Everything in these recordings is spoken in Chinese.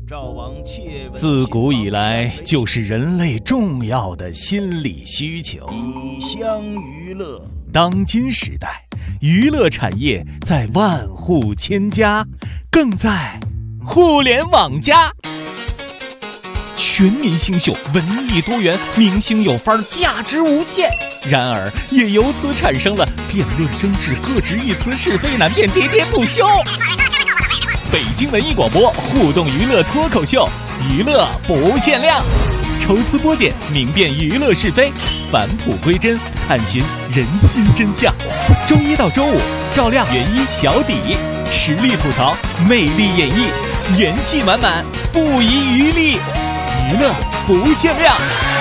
自古以来就是人类重要的心理需求。 以乡娱乐， 当今时代，娱乐产业在万户千家，更在互联网加。全民新秀，文艺多元，明星有范儿，价值无限。然而，也由此产生了辩论争执、各执一词、是非难辨、喋喋不休。北京文艺广播互动娱乐脱口秀，娱乐不限量，抽丝剥茧，明辨娱乐是非，返璞归真，探寻人心真相。周一到周五，照亮原一小底，实力吐槽，魅力演绎，元气满满，不遗余力，娱乐不限量。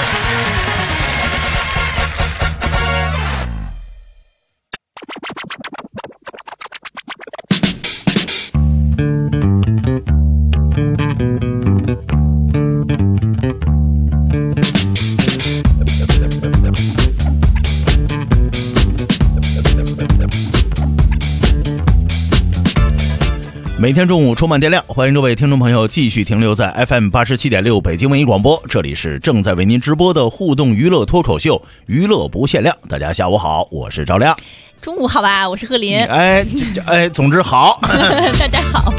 每天中午充满电量，欢迎各位听众朋友继续停留在 FM87.6 北京文艺广播，这里是正在为您直播的互动娱乐脱口秀，娱乐不限量。大家下午好，我是赵亮。 中午好吧，我是贺林。 总之好。 大家好。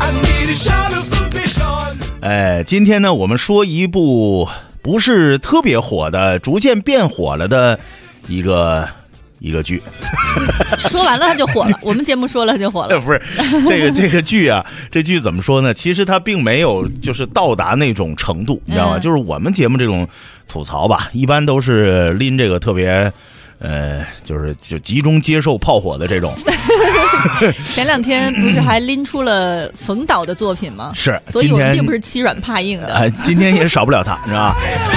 今天呢，我们说一部不是特别火的，逐渐变火了的一个剧。 说完了它就火了，我们节目说了它就火了。 不是这个剧啊，这剧怎么说呢？其实它并没有就是到达那种程度，你知道吗？就是我们节目这种吐槽吧，一般都是拎这个特别就集中接受炮火的这种。 前两天不是还拎出了冯导的作品吗？ 是， 所以我们并不是欺软怕硬的。 今天也少不了他，你知道吧？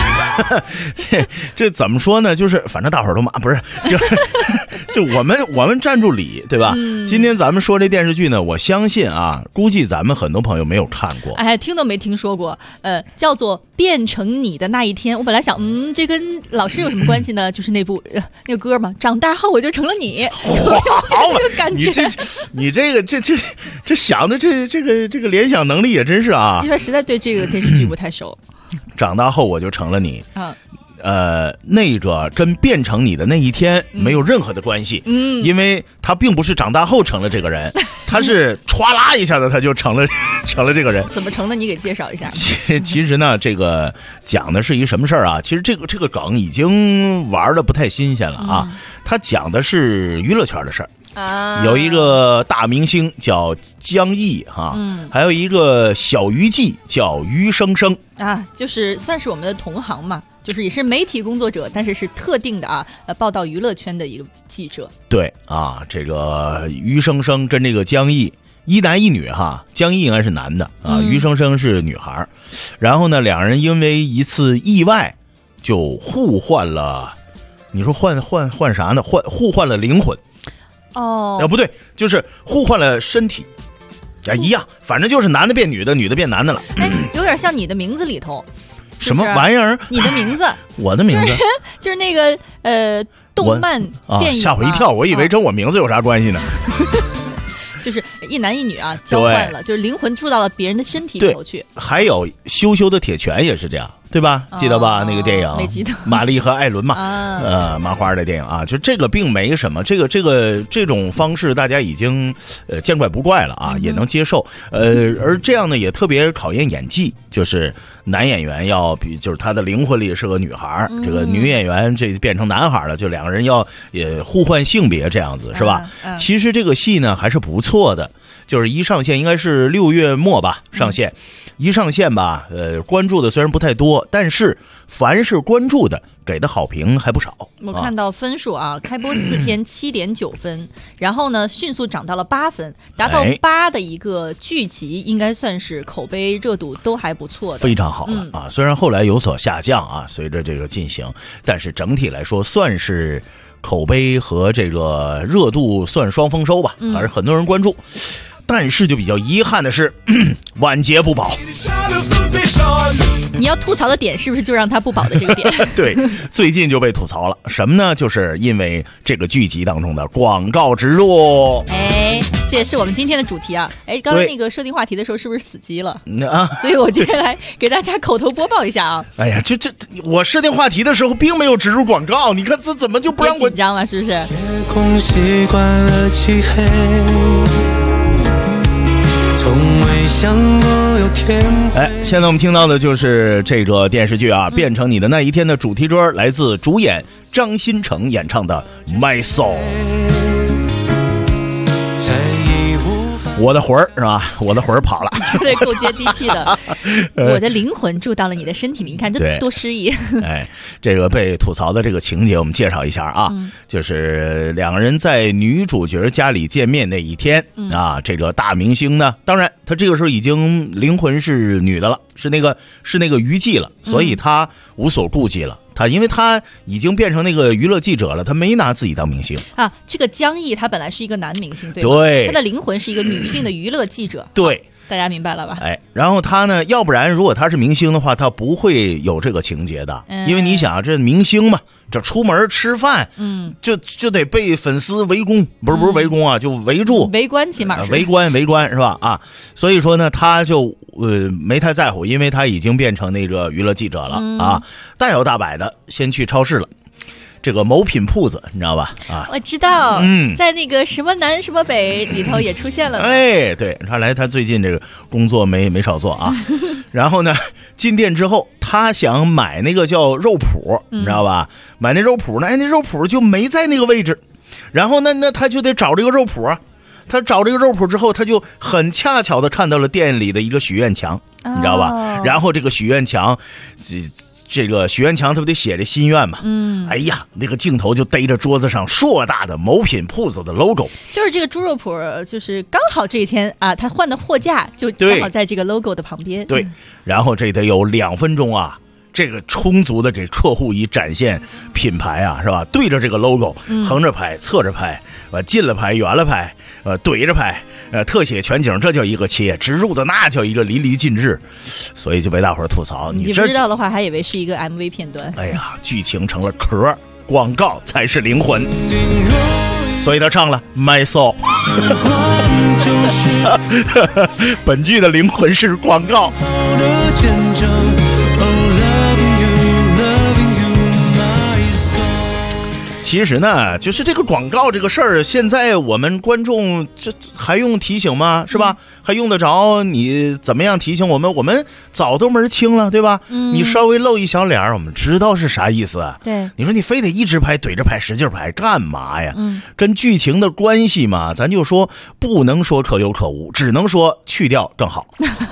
这怎么说呢？就是反正大伙儿都骂，不是，就我们站住理，对吧？今天咱们说这电视剧呢，我相信啊，估计咱们很多朋友没有看过， 听都没听说过。叫做《变成你的那一天》。我本来想，这跟老师有什么关系呢？就是那个歌嘛，长大后我就成了你。 好嘛， 感觉你这个想的这个联想能力也真是啊！ 你说实在对这个电视剧不太熟。 长大后我就成了你。那个跟变成你的那一天没有任何的关系。因为他并不是长大后成了这个人，他是歘啦一下子他就成了这个人。 怎么成的？你给介绍一下。 其实呢，这个讲的是一什么事儿啊？其实这个梗已经玩的不太新鲜了啊。他讲的是娱乐圈的事儿。有一个大明星叫江毅哈，还有一个小娱记叫于生生啊，就是算是我们的同行嘛，就是也是媒体工作者，但是特定的报道娱乐圈的一个记者。对啊，这个于生生跟这个江毅一男一女哈，江毅应该是男的啊，于生生是女孩。然后呢，两人因为一次意外就互换了，你说换啥呢？互换了灵魂。不对，就是互换了身体，一样，反正就是男的变女的，女的变男的了。 有点像你的名字里头， 什么玩意儿？ 你的名字， 我的名字， 就是那个动漫电影吓我一跳，我以为跟我名字有啥关系呢。 就是一男一女啊，交换了，就是灵魂住到了别人的身体里头去。 还有羞羞的铁拳也是这样，对吧？记得吧？那个电影没记得，玛丽和艾伦嘛，麻花的电影啊，就这个并没什么，这种方式大家已经见怪不怪了啊，也能接受。而这样呢，也特别考验演技，就是男演员要就是他的灵魂里是个女孩，这个女演员这变成男孩了，就两个人要也互换性别这样子，是吧？其实这个戏呢还是不错的，就是一上线应该是6月末吧上线。一上线吧，关注的虽然不太多，但是凡是关注的给的好评还不少。 我看到分数啊，开播4天7.9分，然后呢迅速涨到了8分，达到8的一个剧集，应该算是口碑热度都还不错的， 非常好了啊。虽然后来有所下降啊，随着这个进行，但是整体来说算是口碑和这个热度算双丰收吧，还是很多人关注。但是就比较遗憾的是晚节不保。 你要吐槽的点是不是就让他不保的这个点？ 对，最近就被吐槽了，什么呢？就是因为这个剧集当中的广告植入。 哎，这也是我们今天的主题啊！哎，刚才那个设定话题的时候是不是死机了？ 啊， 所以我今天来给大家口头播报一下啊！ 哎呀，我设定话题的时候并没有植入广告，你看这怎么就不让我紧张了？是不是？ 夜空习惯了漆黑，从未想过有天会。 哎，现在我们听到的就是这个电视剧啊，变成你的那一天的主题歌，来自主演张新成演唱的《My Soul》。我的魂儿是吧？我的魂儿跑了， 说的够接地气的。我的灵魂住到了你的身体里，你看这多诗意。 哎，这个被吐槽的这个情节，我们介绍一下啊，就是两个人在女主角家里见面那一天啊，这个大明星呢，当然他这个时候已经灵魂是女的了，是那个娱记了，所以他无所顾忌了。因为他已经变成那个娱乐记者了，他没拿自己当明星啊。这个江毅他本来是一个男明星，对吧？ 对， 他的灵魂是一个女性的娱乐记者。 对， 大家明白了吧？ 哎，然后他呢，要不然如果他是明星的话，他不会有这个情节的，因为你想，这明星嘛，这出门吃饭，就得被粉丝围攻，不是围攻啊，就围住， 围观起码是围观是吧？啊，所以说呢，他就没太在乎，因为他已经变成那个娱乐记者了啊，大摇大摆的先去超市了。这个某品铺子你知道吧？啊， 我知道，在那个什么南什么北里头也出现了。 哎，对，看来他最近这个工作没少做啊。然后呢，进店之后，他想买那个叫肉脯，你知道吧？买那肉脯呢，哎，那肉脯就没在那个位置。然后那他就得找这个肉脯啊。他找这个肉脯之后，他就很恰巧的看到了店里的一个许愿墙，你知道吧？然后这个许愿墙。这个许愿墙他不得写着心愿嘛？哎呀，那个镜头就逮着桌子上硕大的某品铺子的 logo， 就是这个猪肉脯，就是刚好这一天啊，他换的货架就刚好在这个 logo 的旁边。 对，然后这得有2分钟啊，这个充足的给客户以展现品牌啊，是吧？对着这个 logo，横着拍、侧着拍，近了拍、远了拍，怼着拍，特写全景，这叫一个切，植入的那叫一个淋漓尽致，所以就被大伙儿吐槽。 你不知道的话，还以为是一个 MV 片段。 哎呀，剧情成了壳，广告才是灵魂，所以他唱了 My Soul。本剧的灵魂是广告。其实呢，就是这个广告这个事儿，现在我们观众这还用提醒吗？是吧？还用得着你怎么样提醒我们？我们早都门清了，对吧？你稍微露一小脸，我们知道是啥意思。 对， 你说你非得一直拍、怼着拍、使劲拍，干嘛呀？跟剧情的关系嘛，咱就说不能说可有可无，只能说去掉更好。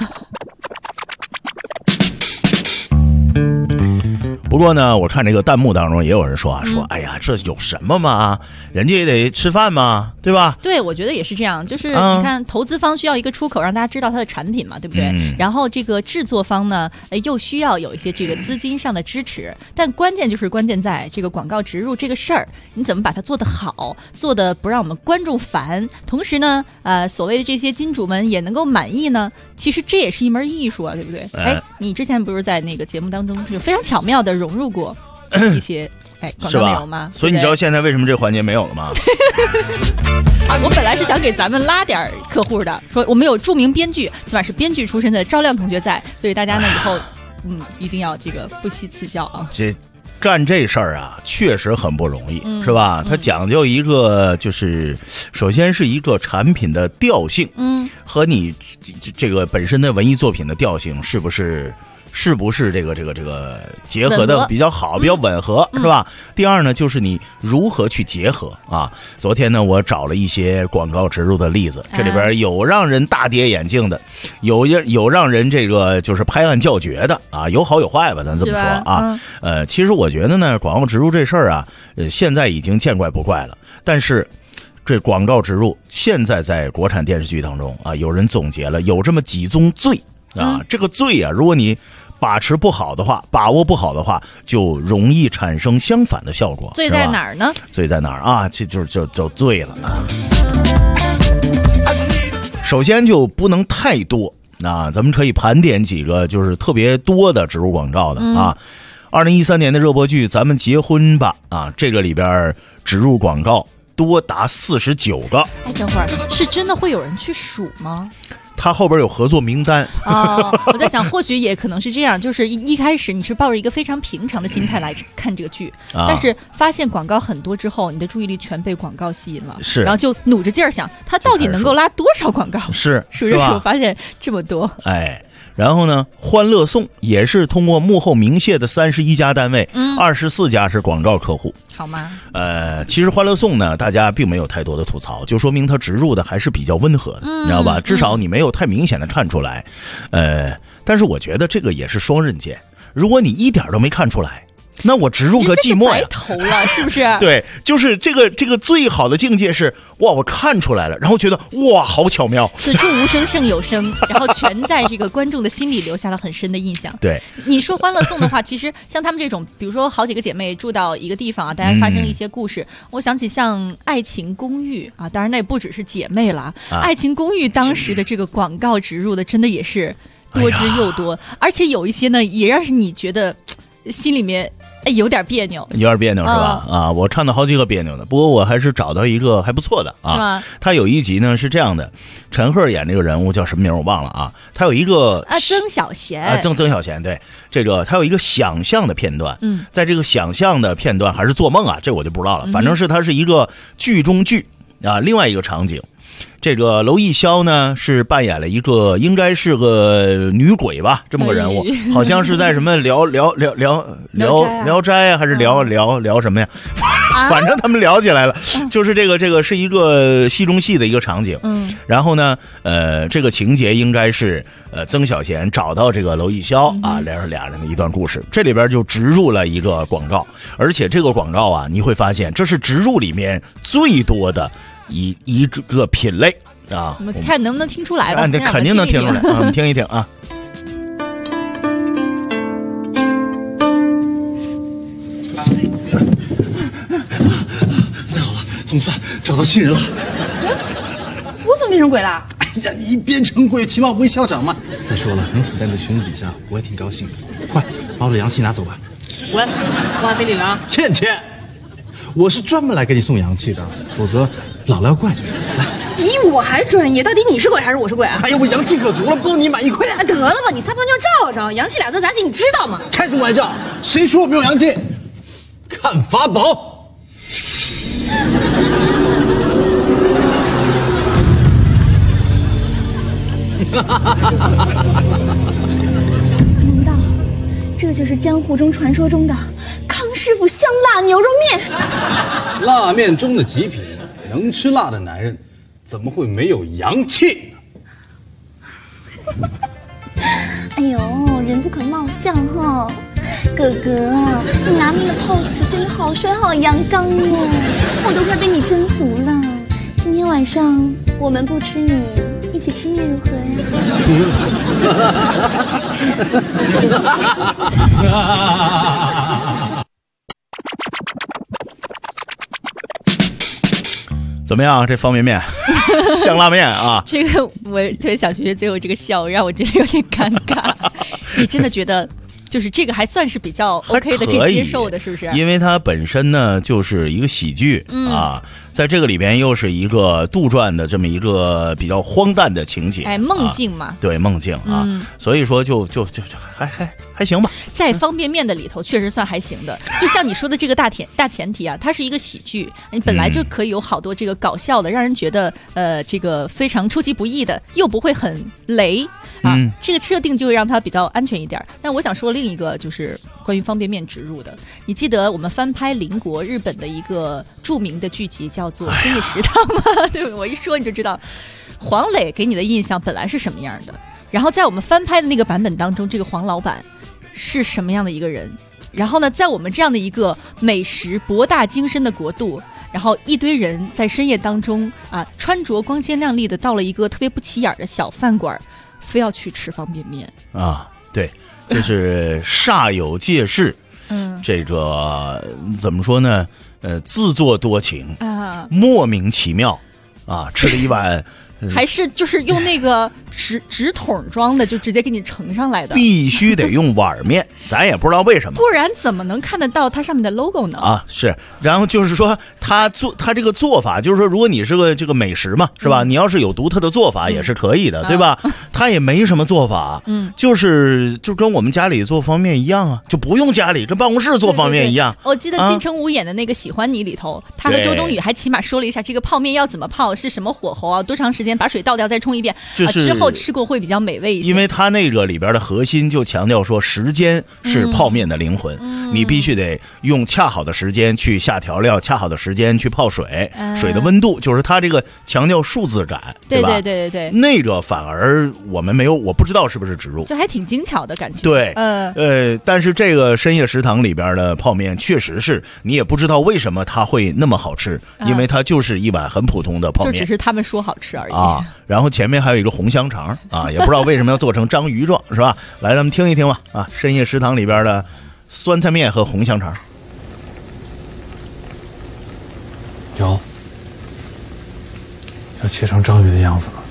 不过呢，我看这个弹幕当中也有人说说哎呀，这有什么嘛？人家也得吃饭嘛，对吧？ 对，我觉得也是这样，就是你看，投资方需要一个出口，让大家知道它的产品嘛，对不对？然后这个制作方呢，又需要有一些这个资金上的支持，但关键在这个广告植入这个事儿，你怎么把它做得好，做得不让我们观众烦，同时呢，所谓的这些金主们也能够满意呢？其实这也是一门艺术啊，对不对？哎，你之前不是在那个节目当中就非常巧妙的融入过一些广告内容吗？ 所以你知道现在为什么这环节没有了吗？ 我本来是想给咱们拉点客户的，说我们有著名编剧，起码是编剧出身的赵亮同学在，所以大家呢以后一定要这个不惜赐教啊。 干这事儿啊，确实很不容易，是吧？它讲究一个，就是首先是一个产品的调性，和你这个本身的文艺作品的调性是不是这个结合的比较好，比较吻合，是吧？第二呢，就是你如何去结合啊？昨天呢，我找了一些广告植入的例子，这里边有让人大跌眼镜的，有让人这个就是拍案叫绝的啊，有好有坏吧，咱这么说啊。其实我觉得呢，广告植入这事儿啊，现在已经见怪不怪了，但是这广告植入现在在国产电视剧当中啊，有人总结了有这么几宗罪啊，这个罪啊，如果你把握不好的话，就容易产生相反的效果。 罪在哪儿呢？ 罪在哪儿啊？这就罪了啊！首先就不能太多咱们可以盘点几个就是特别多的植入广告的啊。2013年的热播剧《咱们结婚吧》啊，这个里边植入广告多达49个。 哎，等会儿是真的会有人去数吗？ 他后边有合作名单啊，我在想，或许也可能是这样，就是一开始你是抱着一个非常平常的心态来看这个剧，但是发现广告很多之后，你的注意力全被广告吸引了， 是， 然后就努着劲儿想，他到底能够拉多少广告？ 是， 数着数发现这么多， 哎。然后呢，欢乐颂也是通过幕后明谢的31家单位，24家是广告客户， 好吗？ 其实欢乐颂呢，大家并没有太多的吐槽，就说明它植入的还是比较温和的，你知道吧？至少你没有太明显的看出来。但是我觉得这个也是双刃剑，如果你一点都没看出来，那我植入个寂寞呀， 白头了，是不是？ 对，就是这个最好的境界是，哇，我看出来了，然后觉得哇，好巧妙。 此处无声胜有声，然后全在这个观众的心里留下了很深的印象。 对， 你说欢乐颂的话，其实像他们这种，比如说好几个姐妹住到一个地方啊，大家发生一些故事，我想起像《爱情公寓》啊，当然那也不只是姐妹了，爱情公寓》当时的这个广告植入的真的也是多之又多，而且有一些呢，也让你觉得心里面有点别扭， 有点别扭是吧？我看到好几个别扭的，不过我还是找到一个还不错的啊。他有一集呢是这样的，陈赫演这个人物叫什么名我忘了啊。他有一个曾小贤曾小贤，对，这个他有一个想象的片段，在这个想象的片段还是做梦啊，这我就不知道了。反正是他是一个剧中剧啊，另外一个场景。这个娄艺潇呢是扮演了一个应该是个女鬼吧，这么个人物，好像是在什么聊斋啊，还是聊什么呀？反正他们聊起来了，就是这个是一个戏中戏的一个场景。然后呢，这个情节应该是曾小贤找到这个娄艺潇啊，俩人的一段故事。这里边就植入了一个广告，而且这个广告啊，你会发现这是植入里面最多的一个品类啊， 我们看能不能听出来吧？ 那肯定能听出来，我们听一听啊。 太好了，总算找到新人了。 我怎么变成鬼了？ 哎呀，你变成鬼起码微笑长嘛。再说了，能死在你的裙子底下，我也挺高兴的。快把我的阳气拿走吧。 滚，我还没领啊。 倩倩，我是专门来给你送阳气的，否则姥姥要怪罪你。来， 比我还专业，到底你是鬼还是我是鬼啊？ 哎呀，我阳气可足了，够你买1块。 得了吧，你撒泡尿照照，阳气俩字咋写你知道吗？ 开什么玩笑？谁说我没有阳气？看法宝。 难道这就是江湖中传说中的康师傅香辣牛肉面？ 辣面中的极品，能吃辣的男人怎么会没有阳气呢？ 哎呦，人不可貌相哈！哥哥啊，你拿命的 pose 真的好帅好阳刚哦，我都快被你征服了。今天晚上我们不吃你，一起吃面如何呀？怎么样？这方便面，香辣面啊！ 这个我特别想学最后这个笑，让我觉得有点尴尬。你真的觉得？就是这个还算是比较 OK 的，可以接受的，是不是？ 因为它本身呢就是一个喜剧啊，在这个里边又是一个杜撰的这么一个比较荒诞的情节， 梦境嘛， 对，梦境啊，所以说就还行吧。 在方便面的里头确实算还行的，就像你说的这个大前提啊，它是一个喜剧，你本来就可以有好多这个搞笑的，让人觉得这个非常出其不意的，又不会很雷。这个设定就会让它比较安全一点。但我想说另一个就是关于方便面植入的，你记得我们翻拍邻国日本的一个著名的剧集叫做《深夜食堂》吗？对，我一说你就知道黄磊给你的印象本来是什么样的，然后在我们翻拍的那个版本当中，这个黄老板是什么样的一个人，然后呢在我们这样的一个美食博大精深的国度，然后一堆人在深夜当中穿着光鲜亮丽的到了一个特别不起眼的小饭馆，非要去吃方便面啊！对，就是煞有介事。这个怎么说呢？自作多情啊，莫名其妙啊，吃了一碗。 还是就是用那个纸桶装的，就直接给你盛上来的， 必须得用碗面，咱也不知道为什么， 不然怎么能看得到它上面的 logo 呢？ 啊，是，然后就是说他这个做法，就是说如果你是个这个美食嘛，是吧？你要是有独特的做法也是可以的，对吧？他也没什么做法，就跟我们家里做方便面一样啊，就不用家里跟办公室做方便面一样。 我记得金城武演的那个《喜欢你》里头，他和周冬雨还起码说了一下这个泡面要怎么泡，是什么火候啊，多长时间把水倒掉再冲一遍，之后吃过会比较美味一些。 因为他那个里边的核心就强调说，时间是泡面的灵魂，你必须得用恰好的时间去下调料，恰好的时间去泡水，水的温度就是他这个强调数字感，对吧？ 对， 那个反而我们没有，我不知道是不是植入， 就还挺精巧的感觉。 对，但是这个深夜食堂里边的泡面确实是你也不知道为什么它会那么好吃，因为它就是一碗很普通的泡面， 就只是他们说好吃而已啊。然后前面还有一个红香肠啊，也不知道为什么要做成章鱼状，是吧？来，咱们听一听吧啊，深夜食堂里边的酸菜面和红香肠。 有，要切成章鱼的样子吗？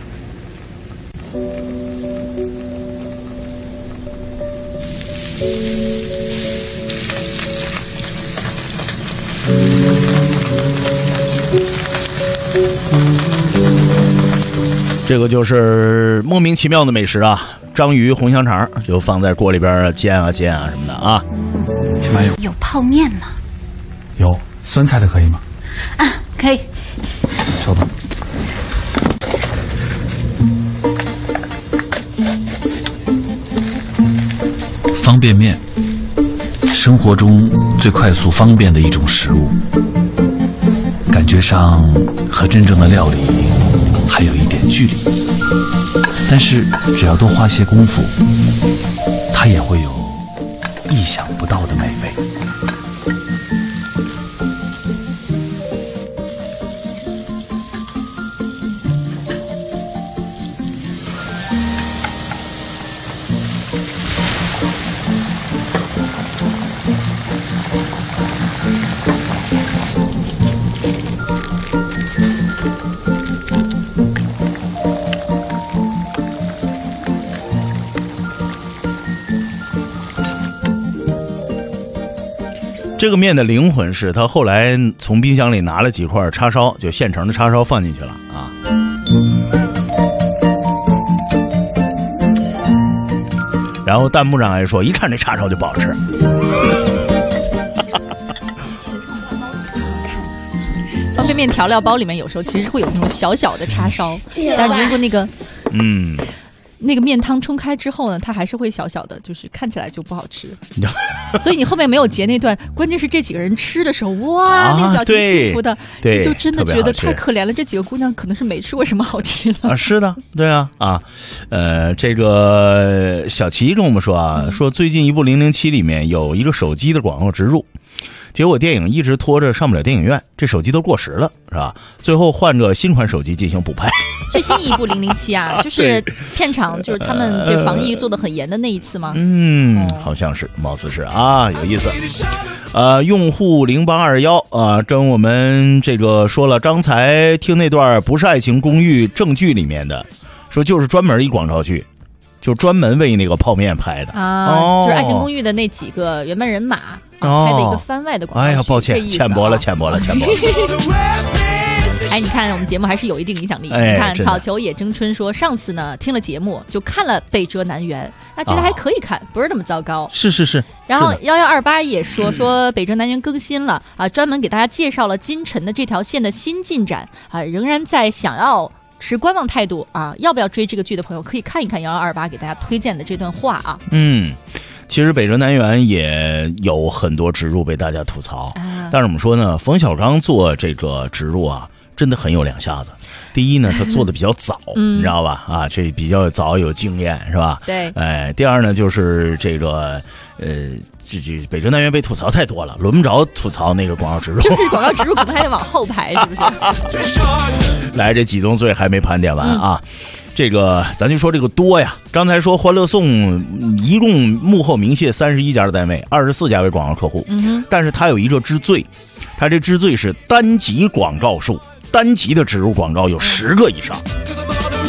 这个就是莫名其妙的美食啊，章鱼红香肠就放在锅里边煎啊什么的啊。 起码有泡面呢。 有酸菜的可以吗？ 啊，可以。 稍等。 方便面，生活中最快速方便的一种食物，感觉上和真正的料理还有一点距离，但是只要多花些功夫，它也会有意想不到的美味。 这个面的灵魂是他后来从冰箱里拿了几块叉烧，就现成的叉烧放进去了啊。然后弹幕上还说，一看这叉烧就不好吃。 方便面调料包里面有时候其实会有那种小小的叉烧，但是如果那个面汤冲开之后呢，它还是会小小的，就是看起来就不好吃。所以你后面没有截那段，关键是这几个人吃的时候，哇，那个表情幸福的，你就真的觉得太可怜了。这几个姑娘可能是没吃过什么好吃的啊。是的，对啊啊，这个小齐跟我们说啊，说最近一部007里面有一个手机的广告植入。结果电影一直拖着上不了电影院，这手机都过时了，是吧？最后换个新款手机进行补拍。 最新一部007啊，就是片场就是他们这防疫做得很严的那一次吗？ 好像是，貌似是啊，有意思。用户0821啊，跟我们这个说了，刚才听那段不是《爱情公寓》正剧里面的，说就是专门一广告剧。就专门为那个泡面拍的啊，就是《爱情公寓》的那几个原班人马拍的一个番外的广告。 哎呀，抱歉，浅薄了。 哎，你看我们节目还是有一定影响力。你看草球野争春说，上次呢听了节目就看了《北辙南辕》，那觉得还可以看，不是那么糟糕。 是。 然后1128也说《北辙南辕》更新了啊，专门给大家介绍了金晨的这条线的新进展啊，仍然在想要持观望态度啊，要不要追这个剧的朋友可以看一看1128给大家推荐的这段话啊。 其实《北辙南辕》也有很多植入被大家吐槽，但是我们说呢，冯小刚做这个植入啊，真的很有两下子。第一呢，他做的比较早，你知道吧？啊，这比较早有经验是吧？ 对。 哎，第二呢，就是这个这《北辙南辕》被吐槽太多了，轮不着吐槽那个广告植入。 就是广告植入可能还得往后排，是不是？ 来，这几宗罪还没盘点完啊。这个咱就说这个多呀，刚才说欢乐颂一共幕后明谢31家的单位，24家为广告客户，但是它有一个之最，它这之最是单集广告数，单集的植入广告有10个以上。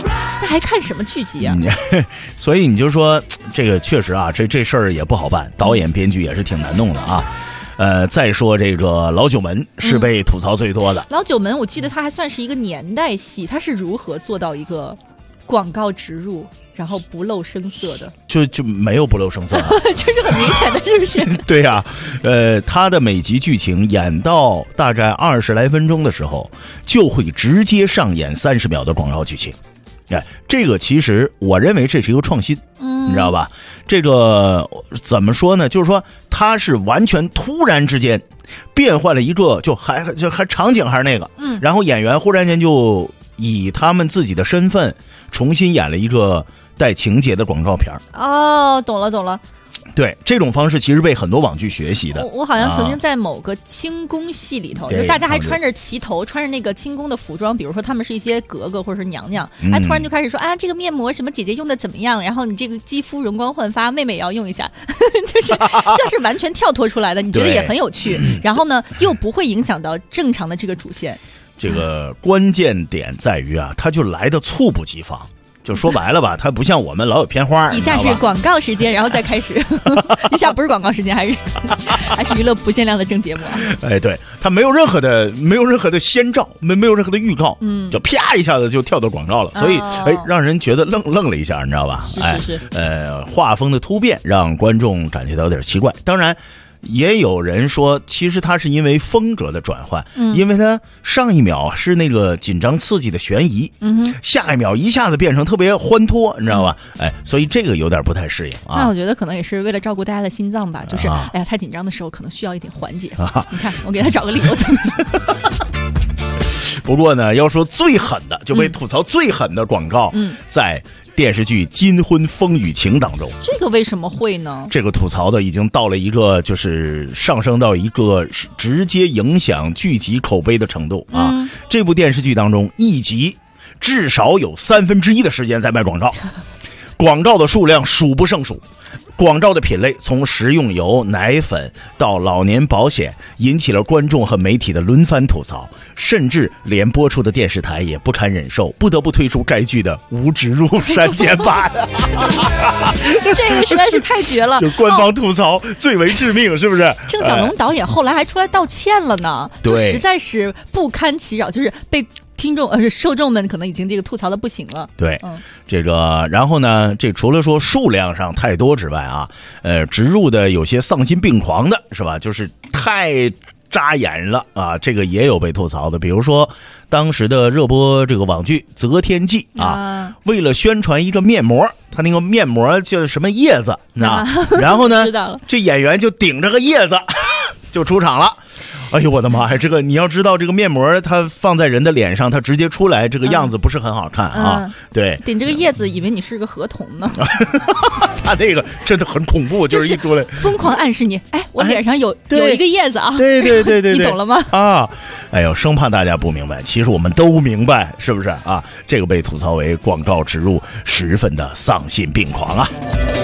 还看什么剧集啊？ 所以你就说这个确实啊，这事儿也不好办，导演编剧也是挺难弄的啊。再说这个《老九门》是被吐槽最多的。 老九门，我记得它还算是一个年代戏，它是如何做到一个广告植入，然后不露声色的？ 就没有不露声色、啊， 就是很明显的，是不是？ 对呀、它的每集剧情演到大概20来分钟的时候，就会直接上演30秒的广告剧情。哎，这个其实我认为这是一个创新，你知道吧？这个怎么说呢？就是说它是完全突然之间变换了一个，就还场景还是那个，然后演员忽然间就以他们自己的身份重新演了一个带情节的广告片。 哦，懂了。 对，这种方式其实被很多网剧学习的。 我好像曾经在某个轻功戏里头，就是大家还穿着旗头，穿着那个轻功的服装，比如说他们是一些格格或者是娘娘，突然就开始说啊，这个面膜什么姐姐用的怎么样？然后你这个肌肤容光焕发，妹妹也要用一下，就是完全跳脱出来的，你觉得也很有趣，然后呢又不会影响到正常的这个主线。 这个关键点在于啊，它就来的猝不及防。就说白了吧，它不像我们老有片花。 以下是广告时间，然后再开始。以下不是广告时间，还是娱乐不限量的正节目啊。 哎，对，它没有任何的先兆，没有任何的预告，就啪一下子就跳到广告了，所以让人觉得愣了一下，你知道吧？ 是。 画风的突变让观众感觉到有点奇怪，当然。也有人说，其实它是因为风格的转换，因为它上一秒是那个紧张刺激的悬疑，下一秒一下子变成特别欢脱，你知道吧？哎，所以这个有点不太适应啊。 那我觉得可能也是为了照顾大家的心脏吧，就是哎呀，太紧张的时候可能需要一点缓解。你看，我给他找个理由怎么样？ 不过呢，要说最狠的，就被吐槽最狠的广告，在电视剧《金婚风雨情》当中， 这个为什么会呢？ 这个吐槽的已经到了一个就是上升到一个直接影响剧集口碑的程度啊！这部电视剧当中，一集至少有1/3的时间在卖广告，广告的数量数不胜数。广告的品类从食用油、奶粉到老年保险，引起了观众和媒体的轮番吐槽，甚至连播出的电视台也不堪忍受，不得不推出该剧的无植入删减版。 这个实在是太绝了！ 就官方吐槽最为致命，是不是？ 郑晓龙导演后来还出来道歉了呢， 对， 实在是不堪其扰，就是被听众受众们可能已经这个吐槽的不行了。 对，这个然后呢，这除了说数量上太多之外啊，植入的有些丧心病狂的是吧？就是太扎眼了啊，这个也有被吐槽的。比如说当时的热播这个网剧《择天记》啊，为了宣传一个面膜，他那个面膜叫什么叶子啊，然后呢，这演员就顶着个叶子就出场了。哎呦我的妈呀！这个你要知道，这个面膜它放在人的脸上，它直接出来，这个样子不是很好看啊。对， 顶这个叶子，以为你是个合同呢。 他那个真的很恐怖，就是一出来疯狂暗示你，哎，我脸上有一个叶子啊。 对，你懂了吗？ 啊，哎呦，生怕大家不明白，其实我们都明白，是不是啊？这个被吐槽为广告植入，十分的丧心病狂啊。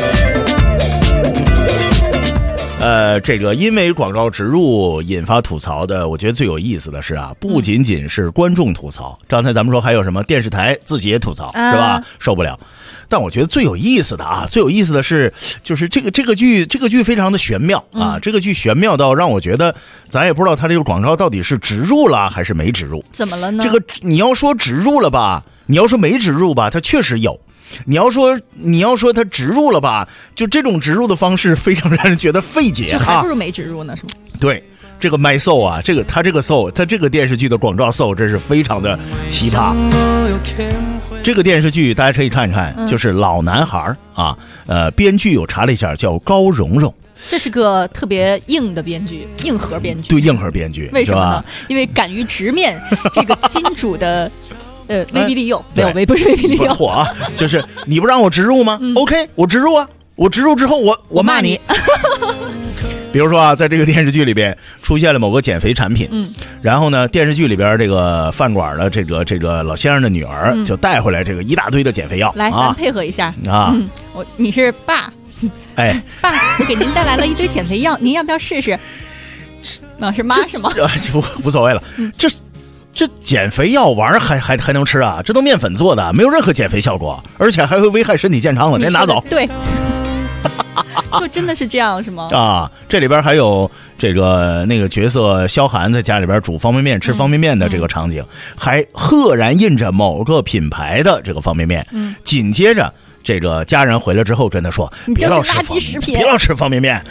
这个因为广告植入引发吐槽的，我觉得最有意思的是啊，不仅仅是观众吐槽，刚才咱们说还有什么电视台自己也吐槽，是吧？受不了。但我觉得最有意思的是，就是这个剧非常的玄妙啊，这个剧玄妙到让我觉得，咱也不知道它这个广告到底是植入了还是没植入。 怎么了呢？ 这个你要说植入了吧，你要说没植入吧，它确实有。你要说它植入了吧，就这种植入的方式非常让人觉得费解啊， 还不如没植入呢，是吗？ 对，这个卖售啊，它这个电视剧的广告售真是非常的奇葩。这个电视剧大家可以看一看，就是老男孩啊，编剧我查了一下，叫高蓉蓉。 这是个特别硬的编剧，硬核编剧。 对，硬核编剧。 为什么呢？因为敢于直面这个金主的。威逼利诱，没有不是威逼利诱， 火啊！就是你不让我植入吗？OK， 我植入啊，我植入之后我骂你。比如说啊，在这个电视剧里边出现了某个减肥产品，然后呢，电视剧里边这个饭馆的这个老先生的女儿就带回来这个一大堆的减肥药， 来，咱配合一下啊！ 你是爸， 哎， 爸，我给您带来了一堆减肥药，您要不要试试？是妈是吗？ 无所谓了， 这减肥药丸还能吃啊？这都面粉做的，没有任何减肥效果，而且还会危害身体健康了，别拿走。 对。就真的是这样是吗？ 啊，这里边还有这个那个角色萧寒在家里边煮方便面吃方便面的这个场景，还赫然印着某个品牌的这个方便面。紧接着这个家人回来之后跟他说：“别老吃垃圾食品，别老吃方便面。”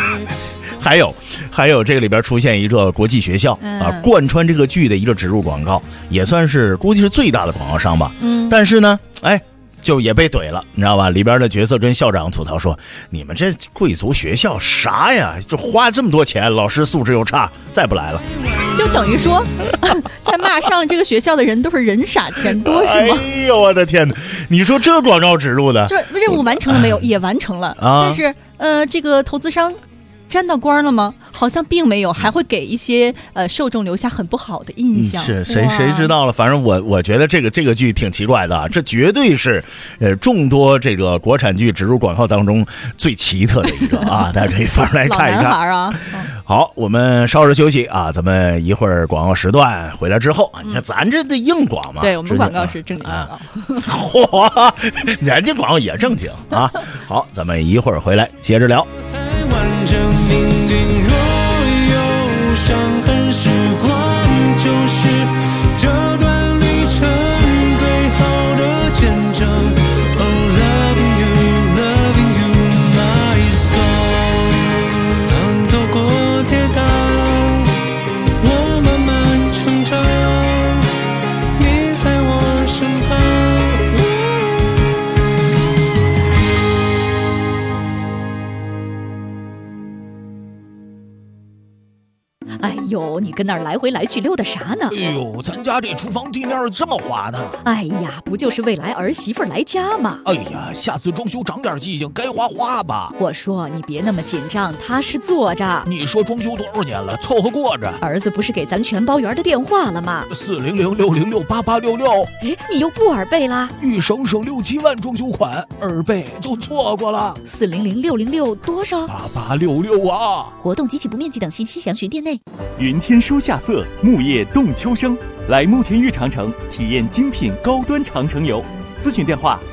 还有这个里边出现一个国际学校啊，贯穿这个剧的一个植入广告，也算是估计是最大的广告商吧。但是呢，就也被怼了，你知道吧？里边的角色跟校长吐槽说：“你们这贵族学校啥呀？就花这么多钱，老师素质又差，再不来了。” 就等于说，在骂上这个学校的人都是人傻钱多，是吗？ 哎呦我的天哪！你说这广告植入的， 就是任务完成了没有？也完成了啊。但是这个投资商沾到光了吗？好像并没有，还会给一些受众留下很不好的印象。 是谁知道了？反正我觉得这个剧挺奇怪的，这绝对是众多这个国产剧植入广告当中最奇特的一个啊！大家可以翻出来看一看。 老男孩啊！ 好，我们稍事休息啊，咱们一会儿广告时段回来之后啊，你看咱这的硬广嘛， 对我们广告是正经广告，嚯，人家广告也正经啊。好，咱们一会儿回来接着聊。 伤痕时光就是这段旅程最好的见证。Oh, loving you, loving you, my soul。当走过跌倒，我慢慢成长，你在我身旁。 哎呦，你跟那儿来回来去溜达啥呢？ 哎呦，咱家这厨房地面这么滑呢。 哎呀，不就是未来儿媳妇来家吗？ 哎呀，下次装修长点记性，该花花吧。 我说你别那么紧张，踏实坐着。 你说装修多少年了，凑合过着。 儿子不是给咱全包圆的电话了吗 ？400-606-8866。 哎，你又不耳背啦？ 欲省6-7万装修款，耳背就错过了。 400-606多少 ？8866啊！ 活动及其不面积等信息详询店内。 云天书夏色，木叶动秋声。来慕田峪长城体验精品高端长城游，咨询电话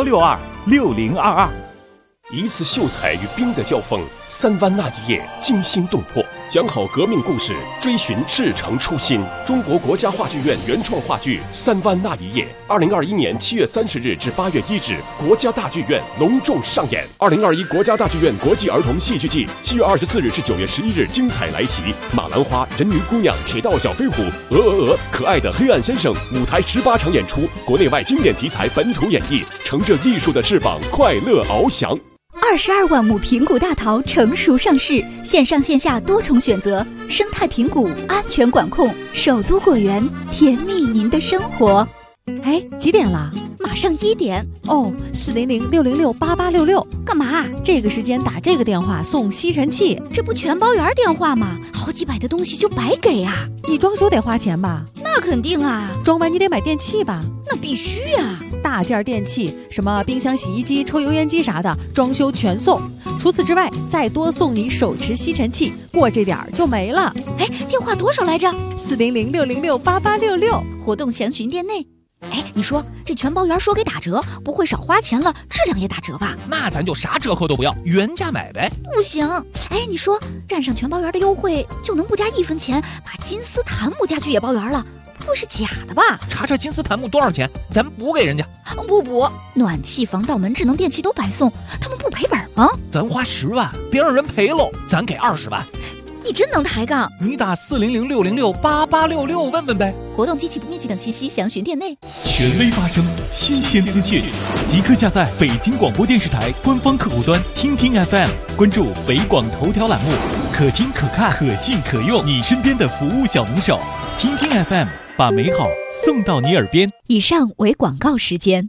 61626022。 一次秀才与兵的交锋，3湾那一夜惊心动魄，讲好革命故事，追寻至诚初心。中国国家话剧院原创话剧《3湾那一夜》，2021年7月30日至8月1日，国家大剧院隆重上演。2021国家大剧院国际儿童戏剧季7月24日至9月11日精彩来袭，马兰花、人鱼姑娘、铁道小飞虎、可爱的黑暗先生舞台18场演出，国内外经典题材本土演绎，乘着艺术的翅膀，快乐翱翔。 22万亩平谷大桃成熟上市，线上线下多重选择，生态平谷，安全管控，首都果园，甜蜜您的生活。 哎，几点了？ 马上1点。 哦，400-606-8866。 干嘛？ 这个时间打这个电话送吸尘器， 这不全包圆电话吗？好几百的东西就白给啊！ 你装修得花钱吧？ 那肯定啊！ 装完你得买电器吧？ 那必须啊！ 大件电器，什么冰箱、洗衣机、抽油烟机啥的，装修全送。除此之外，再多送你手持吸尘器，过这点儿就没了。 哎，电话多少来着 ？400-606-8866。 活动详询店内。哎，你说这全包圆说给打折，不会少花钱了，质量也打折吧？ 那咱就啥折扣都不要，原价买呗。 不行，哎，你说占上全包圆的优惠，就能不加1分钱把金丝檀木家具也包圆了，不会是假的吧？ 查查金丝檀木多少钱，咱补给人家。 不补，暖气、防盗门、智能电器都白送，他们不赔本吗？ 咱花10万，别让人赔喽，咱给20万。 你真能抬杠！ 你打400-606-8866问问呗。 活动及其不面积等信息详询店内。 权威发声，新鲜资讯，即刻下载北京广播电视台官方客户端听听 FM， 关注北广头条栏目，可听可看可信可用，你身边的服务小能手。听听 FM， 把美好送到你耳边。 以上为广告时间。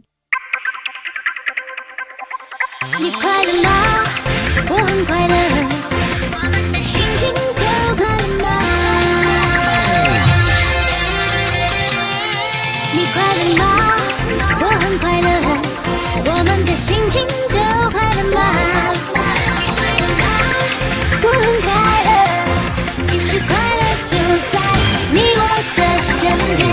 你快乐吗？我很快乐。心情都快乐吗？你快乐吗？我很快乐，我们的心情都快乐吗？我很快乐，其实快乐就在你我的身边。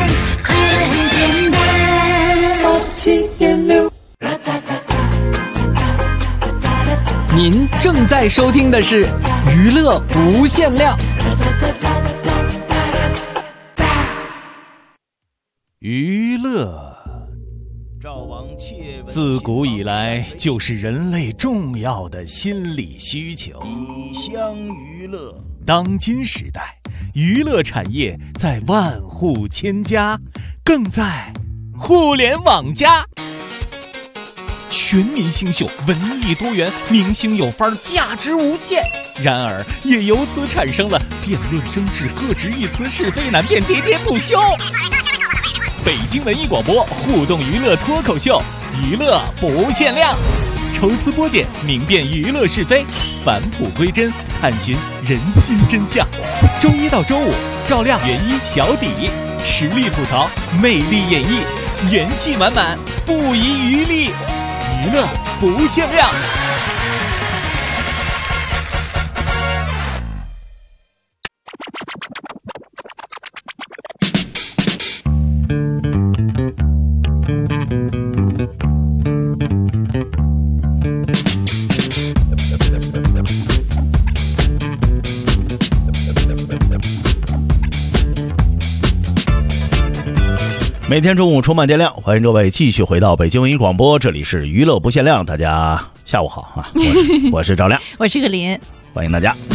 您正在收听的是娱乐无限量。 娱乐自古以来就是人类重要的心理需求。 以香娱乐， 当今时代，娱乐产业在万户千家，更在互联网加。全民新秀，文艺多元，明星有范儿，价值无限。然而，也由此产生了辩论争执、各执一词、是非难辨、喋喋不休。北京文艺广播互动娱乐脱口秀，娱乐不限量，抽丝剥茧，明辨娱乐是非，返璞归真，探寻人心真相。周一到周五，照亮原一小底，实力吐槽，魅力演绎，元气满满，不遗余力。娱乐不限量。 每天中午充满电量，欢迎各位继续回到北京文艺广播，这里是娱乐不限量，大家下午好啊！我是赵亮， 我是个林， 欢迎大家。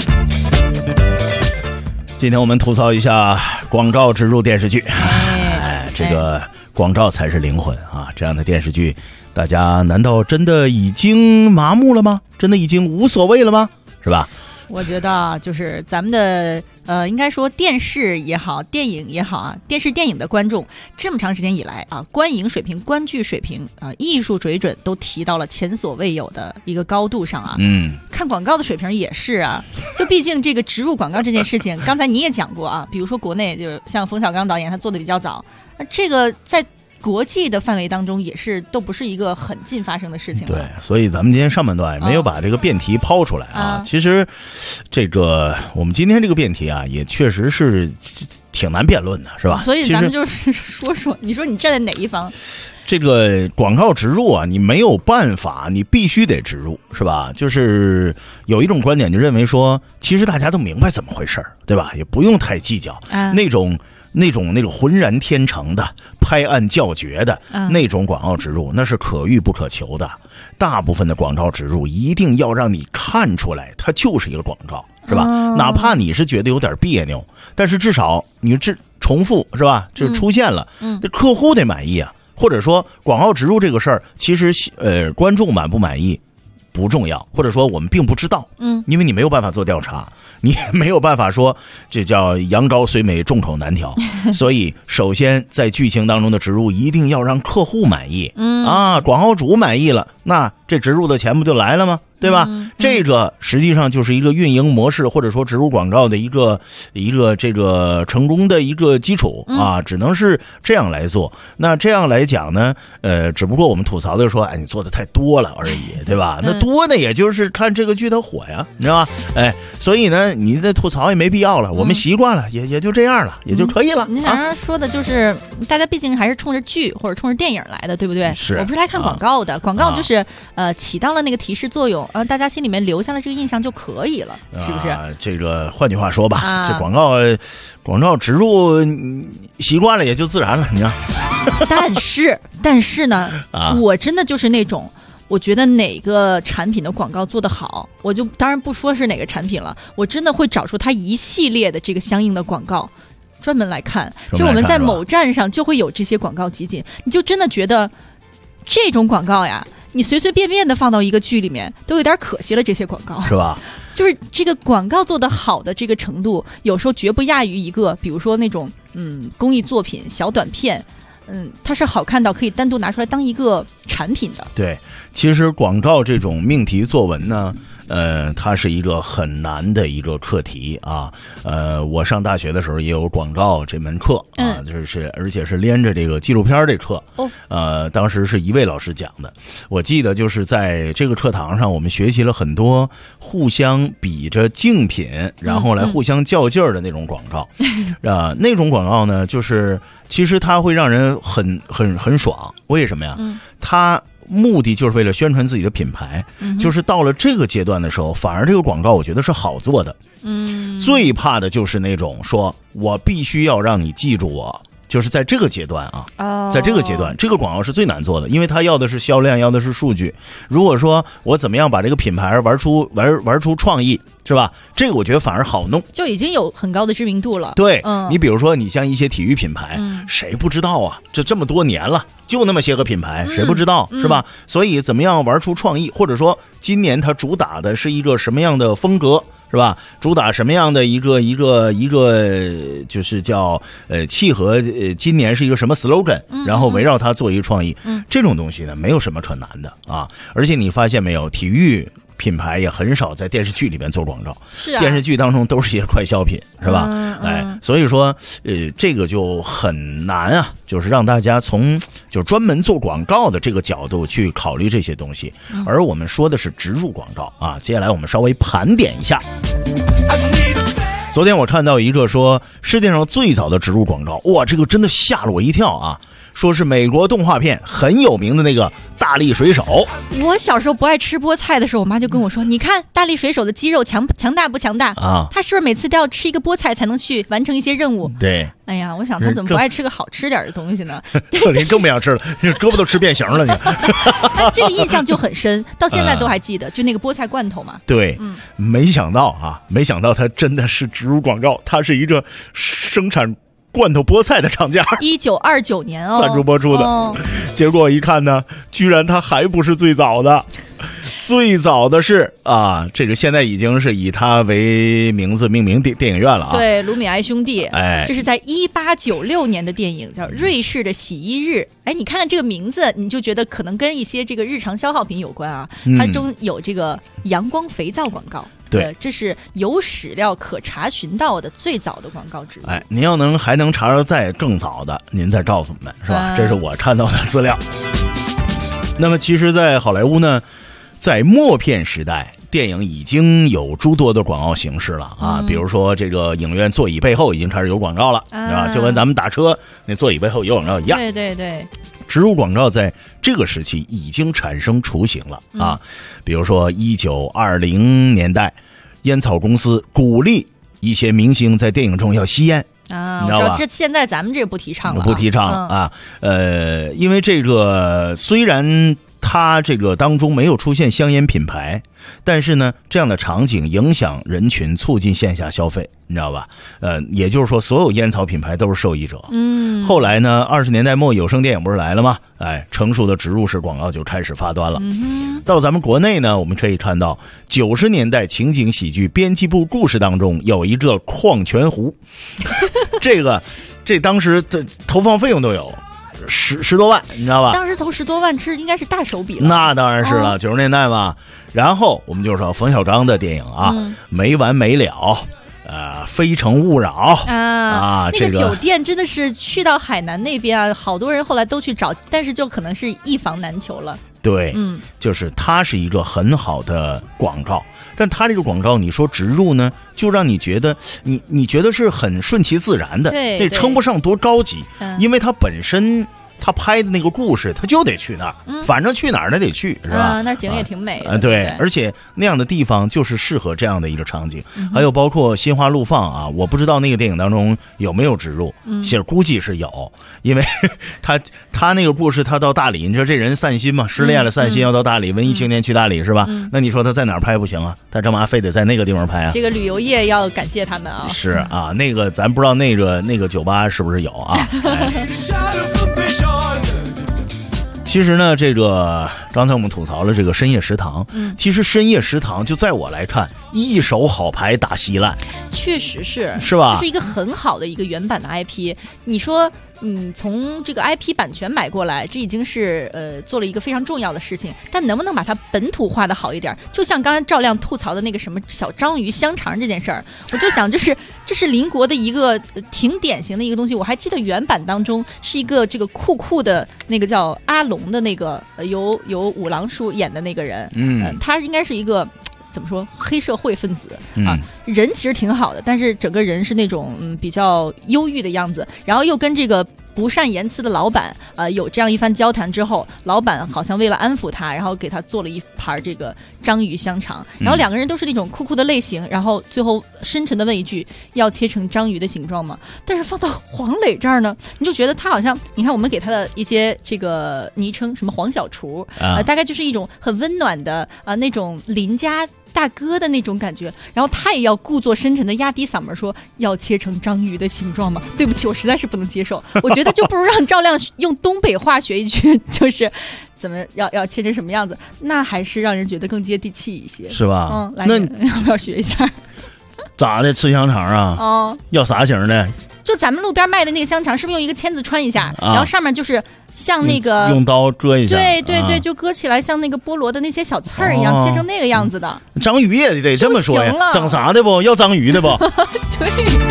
今天我们吐槽一下广告植入电视剧，这个广告才是灵魂啊！这样的电视剧，大家难道真的已经麻木了吗？真的已经无所谓了吗？是吧？ 我觉得就是咱们的应该说电视也好，电影也好啊，电视电影的观众这么长时间以来啊，观影水平、观剧水平啊，艺术水准都提到了前所未有的一个高度上啊。看广告的水平也是啊，就毕竟这个植入广告这件事情，刚才你也讲过啊，比如说国内就像冯小刚导演他做的比较早，这个在国际的范围当中也是都不是一个很近发生的事情了。 对，所以咱们今天上半段也没有把这个辩题抛出来啊。其实，这个我们今天这个辩题啊，也确实是挺难辩论的，是吧？ 所以咱们就是说，你说你站在哪一方？ 这个广告植入啊，你没有办法，你必须得植入，是吧？就是有一种观点就认为说，其实大家都明白怎么回事，对吧？也不用太计较那种浑然天成的拍案叫绝的那种广告植入，那是可遇不可求的。大部分的广告植入一定要让你看出来它就是一个广告，是吧？哪怕你是觉得有点别扭，但是至少你这重复，是吧？这出现了，这客户得满意啊。或者说广告植入这个事儿，其实观众满不满意不重要，或者说我们并不知道，因为你没有办法做调查，你没有办法说这叫羊羔虽美众口难调，所以首先在剧情当中的植入一定要让客户满意，广告主满意了，那这植入的钱不就来了吗？对吧？这个实际上就是一个运营模式，或者说植入广告的一个这个成功的一个基础啊，只能是这样来做。那这样来讲呢，只不过我们吐槽的说，哎，你做的太多了而已，对吧？那多呢，也就是看这个剧它火呀，你知道吧？哎，所以呢，你这吐槽也没必要了，我们习惯了，也就这样了，也就可以了。 你想说的就是，大家毕竟还是冲着剧或者冲着电影来的，对不对？ 是， 我不是来看广告的，广告就是起到了那个提示作用。大家心里面留下了这个印象就可以了，是不是？ 这个换句话说吧，这广告植入习惯了也就自然了，你知道。 但是呢，我真的就是那种，我觉得哪个产品的广告做得好，我就当然不说是哪个产品了，我真的会找出它一系列的这个相应的广告，专门来看。就我们在某站上就会有这些广告集锦，你就真的觉得这种广告呀，你随随便便的放到一个剧里面都有点可惜了，这些广告是吧？ 就是这个广告做得好的这个程度，有时候绝不亚于一个比如说那种公益作品小短片，它是好看到可以单独拿出来当一个产品的。 对，其实广告这种命题作文呢，它是一个很难的一个课题啊。我上大学的时候也有广告这门课啊，就是而且是连着这个纪录片这课。当时是一位老师讲的，我记得就是在这个课堂上，我们学习了很多互相比着竞品，然后来互相较劲儿的那种广告。那种广告呢，就是其实它会让人很爽。为什么呀？它目的就是为了宣传自己的品牌，就是到了这个阶段的时候，反而这个广告我觉得是好做的。最怕的就是那种说我必须要让你记住我。就是在这个阶段啊，在这个阶段，这个广告是最难做的，因为它要的是销量，要的是数据。如果说我怎么样把这个品牌玩出创意，是吧？这个我觉得反而好弄， 就已经有很高的知名度了。 对，你比如说你像一些体育品牌，谁不知道啊？这么多年了，就那么些个品牌，谁不知道，是吧？所以怎么样玩出创意，或者说今年它主打的是一个什么样的风格？是吧？主打什么样的一个就是叫契合今年是一个什么 slogan，然后围绕它做一个创意，这种东西呢没有什么可难的啊。而且你发现没有，体育品牌也很少在电视剧里面做广告， 是啊， 电视剧当中都是些快消品，是吧？所以说这个就很难啊，就是让大家从就专门做广告的这个角度去考虑这些东西，而我们说的是植入广告啊。接下来我们稍微盘点一下。昨天我看到一个说世界上最早的植入广告，哇，这个真的吓了我一跳啊！说是美国动画片很有名的那个大力水手。 我小时候不爱吃菠菜的时候，我妈就跟我说：“你看大力水手的肌肉强大不强大啊？他是不是每次都要吃一个菠菜才能去完成一些任务？” 对。 哎呀，我想他怎么不爱吃个好吃点的东西呢？ 你更不想吃了，你胳膊都吃变形了你。 这个印象就很深，到现在都还记得，就那个菠菜罐头嘛。 对，没想到它真的是植入广告，它是一个生产罐头菠菜的厂家 ，1929年赞助播出的。结果一看呢，居然它还不是最早的，最早的是啊，这个现在已经是以它为名字命名电影院了啊。 对，卢米埃兄弟。 哎， 这是在1896年的电影，叫《瑞士的洗衣日》。哎，你看看这个名字，你就觉得可能跟一些这个日常消耗品有关啊。它中有这个阳光肥皂广告。 对， 这是有史料可查询到的最早的广告植入。 哎，您要还能查到再更早的，您再告诉我们，是吧？这是我看到的资料。那么其实在好莱坞呢，在默片时代，电影已经有诸多的广告形式了啊，比如说这个影院座椅背后已经开始有广告了，是吧？就跟咱们打车那座椅背后有广告一样。 对对对。 植入广告在这个时期已经产生雏形了啊，比如说1920年代，烟草公司鼓励一些明星在电影中要吸烟啊， 你知道吧？ 这现在咱们这不提倡了， 不提倡了啊。因为这个虽然它这个当中没有出现香烟品牌，但是呢，这样的场景影响人群，促进线下消费，你知道吧？也就是说，所有烟草品牌都是受益者。后来呢，20年代末有声电影不是来了吗？哎，成熟的植入式广告就开始发端了。到咱们国内呢，我们可以看到90年代情景喜剧编辑部故事当中有一个矿泉壶，这当时的投放费用都有。十多万，你知道吧？ 当时投10多万，这应该是大手笔了。 那当然是了，90年代嘛。然后我们就说冯小刚的电影啊，没完没了，非诚勿扰啊， 那个酒店真的是去到海南那边啊，好多人后来都去找，但是就可能是一房难求了。 对，就是它是一个很好的广告，但它这个广告你说植入呢，就让你觉得你觉得是很顺其自然的， 对， 称不上多高级，因为它本身他拍的那个故事，他就得去那儿，反正去哪儿他得去，是吧？ 那景也挺美的。 对，而且那样的地方就是适合这样的一个场景。还有包括心花怒放啊，我不知道那个电影当中有没有植入，其实估计是有，因为他那个故事，他到大理，你说这人散心嘛，失恋了散心要到大理，文艺青年去大理是吧？那你说他在哪儿拍不行啊？他干嘛非得在那个地方拍啊？ 这个旅游业要感谢他们啊。 是啊，那个咱不知道那个酒吧是不是有啊？其实呢，这个刚才我们吐槽了这个深夜食堂，其实深夜食堂就在我来看，一手好牌打稀烂， 确实是吧？ 这是一个很好的一个原版的 IP。你说，从这个 IP 版权买过来，这已经是做了一个非常重要的事情，但能不能把它本土化的好一点？就像刚才赵亮吐槽的那个什么小章鱼香肠这件事儿，我就想，这是邻国的一个挺典型的一个东西。我还记得原版当中是一个这个酷的那个叫阿龙的那个由五郎叔演的那个人，他应该是一个怎么说黑社会分子啊，人其实挺好的，但是整个人是那种比较忧郁的样子，然后又跟这个不善言辞的老板，有这样一番交谈之后，老板好像为了安抚他，然后给他做了一盘这个章鱼香肠，然后两个人都是那种酷酷的类型，然后最后深沉的问一句：要切成章鱼的形状吗？但是放到黄磊这儿呢，你就觉得他好像，你看我们给他的一些这个昵称，什么黄小厨，大概就是一种很温暖的那种邻家大哥的那种感觉，然后他也要故作深沉的压低嗓门说要切成章鱼的形状吗？对不起，我实在是不能接受。我觉得就不如让赵亮用东北话学一句，就是怎么要切成什么样子，那还是让人觉得更接地气一些， 是吧？ 来，那要不要学一下？ 咋的？吃香肠啊？要啥型的？ 就咱们路边卖的那个香肠，是不是用一个签子穿一下，然后上面就是像那个用刀割一下， 对，就割起来像那个菠萝的那些小刺儿一样，切成那个样子的。 章鱼也得这么说呀，整啥的不要章鱼的不？ 对。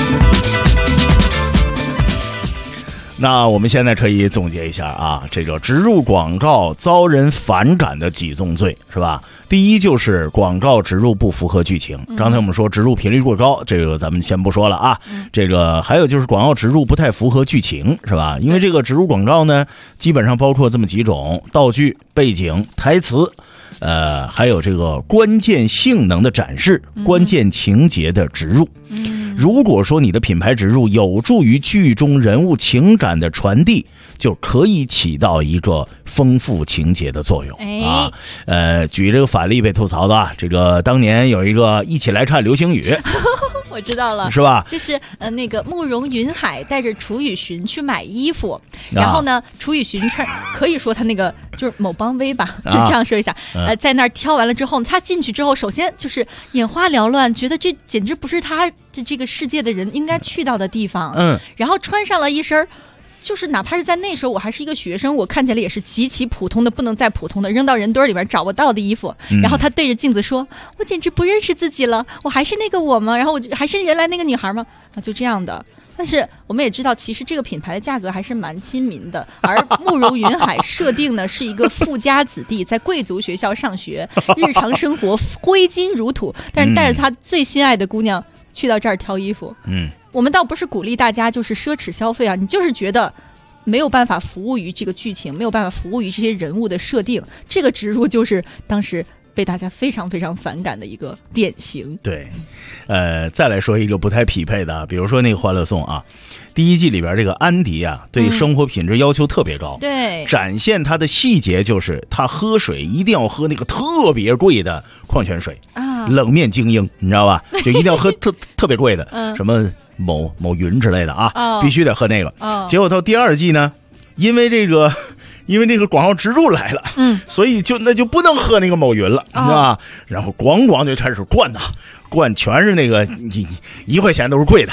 那我们现在可以总结一下啊，这个植入广告遭人反感的几宗罪是吧？第一就是广告植入不符合剧情，刚才我们说植入频率过高，这个咱们先不说了啊。这个还有就是广告植入不太符合剧情是吧？因为这个植入广告呢，基本上包括这么几种：道具、背景、台词，还有这个关键性能的展示、关键情节的植入。如果说你的品牌植入有助于剧中人物情感的传递，就可以起到一个丰富情节的作用啊。举这个反例被吐槽的，这个当年有一个一起来看流星雨， 我知道了， 是吧？ 就是那个慕容云海带着楚雨荨去买衣服，然后呢，楚雨荨可以说他那个就是某邦威吧，就这样说一下，在那儿挑完了之后，他进去之后，首先就是眼花缭乱，觉得这简直不是他这个世界的人应该去到的地方，然后穿上了一身。就是哪怕是在那时候我还是一个学生，我看起来也是极其普通的不能再普通的扔到人堆里边找不到的衣服，然后他对着镜子说我简直不认识自己了，我还是那个我吗？然后我还是原来那个女孩吗？就这样的。但是我们也知道其实这个品牌的价格还是蛮亲民的，而慕容云海设定呢是一个富家子弟在贵族学校上学，日常生活挥金如土，但是带着他最心爱的姑娘去到这儿挑衣服。我们倒不是鼓励大家就是奢侈消费啊，你就是觉得没有办法服务于这个剧情，没有办法服务于这些人物的设定，这个植入就是当时被大家非常非常反感的一个典型。 对，再来说一个不太匹配的，比如说那个《欢乐颂》啊，第一季里边这个安迪啊，对生活品质要求特别高， 对， 展现他的细节就是他喝水一定要喝那个特别贵的矿泉水啊，冷面精英，你知道吧？就一定要喝特别贵的，什么某云之类的啊，必须得喝那个。结果到第二季呢，因为这个广告植入来了，所以那就不能喝那个某云了，是吧？然后咣就开始灌全是那个1块钱都是贵的。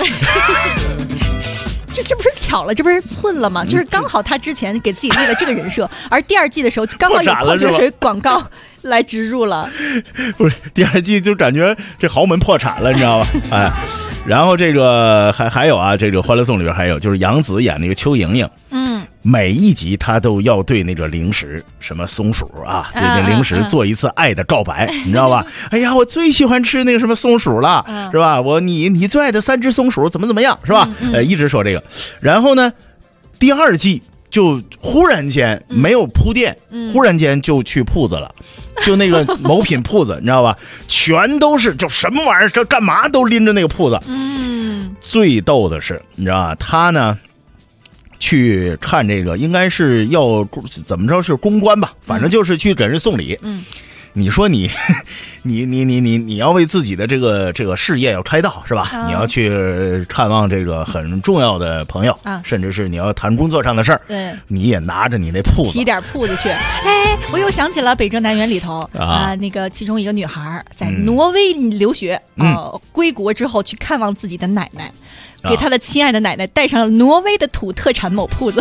这不是巧了，这不是寸了吗？就是刚好他之前给自己立了这个人设，而第二季的时候刚好有矿泉水广告来植入了。 不是第二季就感觉这豪门破产了，你知道吧？哎，然后这个还有啊，这个《欢乐颂》里边还有就是杨紫演那个邱莹莹，每一集他都要对那个零食什么松鼠啊，对那零食做一次爱的告白，你知道吧？哎呀，我最喜欢吃那个什么松鼠了，是吧？你最爱的3只松鼠怎么样，是吧？一直说这个。然后呢，第二季就忽然间没有铺垫，忽然间就去铺子了，就那个某品铺子，你知道吧？全都是就什么玩意儿，这干嘛都拎着那个铺子。最逗的是，你知道吧？他呢去看这个，应该是要怎么着是公关吧，反正就是去给人送礼。你说你要为自己的这个事业要开道是吧？你要去看望这个很重要的朋友甚至是你要谈工作上的事儿，对，你也拿着你那铺子提点铺子去。哎，我又想起了《北辙南辕》里头那个其中一个女孩在挪威留学归国之后去看望自己的奶奶，给她的亲爱的奶奶带上了挪威的土特产某铺子。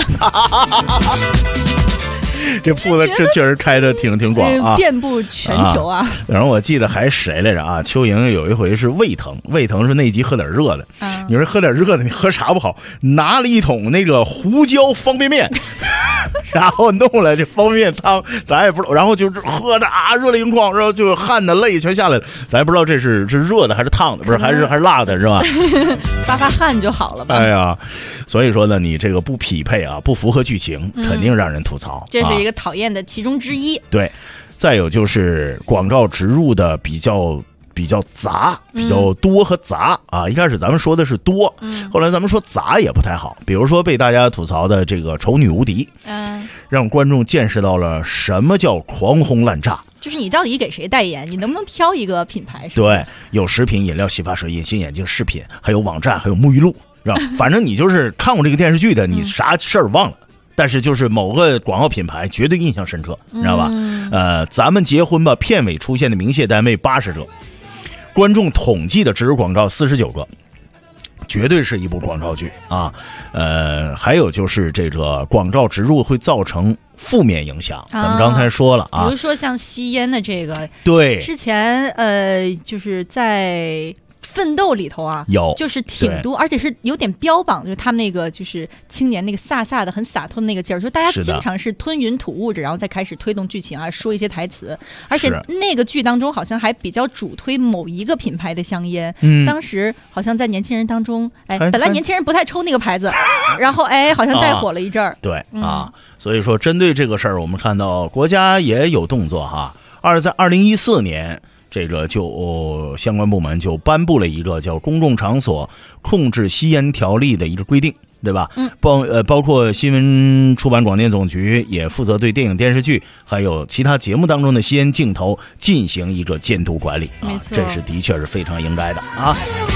这铺子这确实开的挺广啊， 遍布全球啊。 然后我记得还是谁来着啊？邱莹有一回是胃疼是那集喝点热的。你说喝点热的，你喝啥不好？拿了一桶那个胡椒方便面， 然后弄了这方便面汤，咱也不知道，然后就是喝的啊热泪盈眶，然后就汗的泪全下来了，咱也不知道这是热的还是烫的，不是还是辣的是吧？ 发汗就好了吧？ 哎呀，所以说呢，你这个不匹配啊，不符合剧情，肯定让人吐槽。 这是一个讨厌的其中之一。 对，再有就是广告植入的比较杂，比较多和杂啊。一开始咱们说的是多，后来咱们说杂也不太好。比如说被大家吐槽的这个丑女无敌，让观众见识到了什么叫狂轰滥炸。 就是你到底给谁代言？你能不能挑一个品牌？ 对，有食品、饮料、洗发水、隐形眼镜、饰品，还有网站，还有沐浴露，是吧？反正你就是看过这个电视剧的，你啥事儿忘了。但是就是某个广告品牌绝对印象深刻，你知道吧？咱们结婚吧片尾出现的鸣谢单位80个，观众统计的植入广告49个，绝对是一部广告剧啊。还有就是这个广告植入会造成负面影响，咱们刚才说了啊， 比如说像吸烟的这个， 对， 之前就是在奋斗里头啊， 有就是挺多，而且是有点标榜，就是他们那个就是青年那个飒飒的、很洒脱的那个劲儿，就大家经常是吞云吐雾着，然后再开始推动剧情啊，说一些台词。而且那个剧当中好像还比较主推某一个品牌的香烟，当时好像在年轻人当中，本来年轻人不太抽那个牌子，然后好像带火了一阵儿。 对啊，所以说针对这个事儿，我们看到国家也有动作哈。在2014年。这个就相关部门就颁布了一个叫《公众场所控制吸烟条例》的一个规定，对吧？包括新闻出版广电总局也负责对电影电视剧还有其他节目当中的吸烟镜头进行一个监督管理啊，这是的确是非常应该的啊。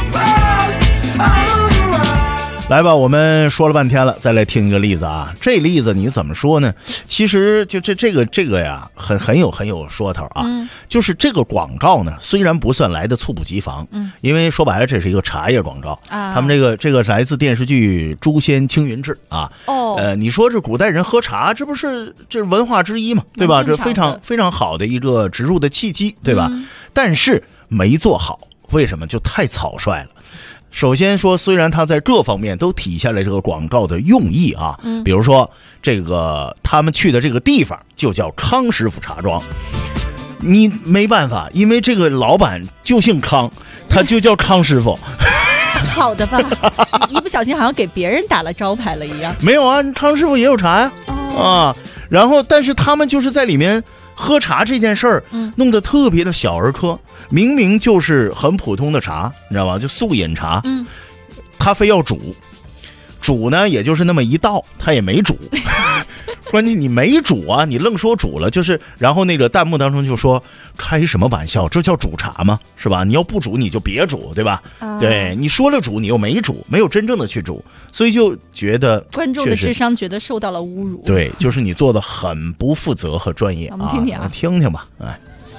来吧，我们说了半天了，再来听一个例子啊。这例子你怎么说呢？其实就这个呀，很有说头啊。就是这个广告呢，虽然不算来的猝不及防，因为说白了这是一个茶叶广告啊。他们这个来自电视剧《诛仙青云志》啊。你说这古代人喝茶，这不是这文化之一嘛，对吧？这非常非常好的一个植入的契机，对吧？但是没做好，为什么？就太草率了。首先说，虽然它在各方面都体现了这个广告的用意啊，比如说这个他们去的这个地方就叫康师傅茶庄，你没办法，因为这个老板就姓康，他就叫康师傅。 好的吧，一不小心好像给别人打了招牌了一样。 没有啊，康师傅也有茶呀，啊，然后但是他们就是在里面喝茶这件事儿，弄得特别的小儿科，明明就是很普通的茶，你知道吧？就素饮茶，他非要煮呢，也就是那么一道，他也没煮。关键你没煮啊，你愣说煮了，就是，然后那个弹幕当中就说，开什么玩笑，这叫煮茶吗？是吧？你要不煮你就别煮，对吧？对，你说了煮，你又没煮，没有真正的去煮，所以就觉得观众的智商觉得受到了侮辱。 对，就是你做的很不负责和专业。 我们听听啊， 听听吧，哎。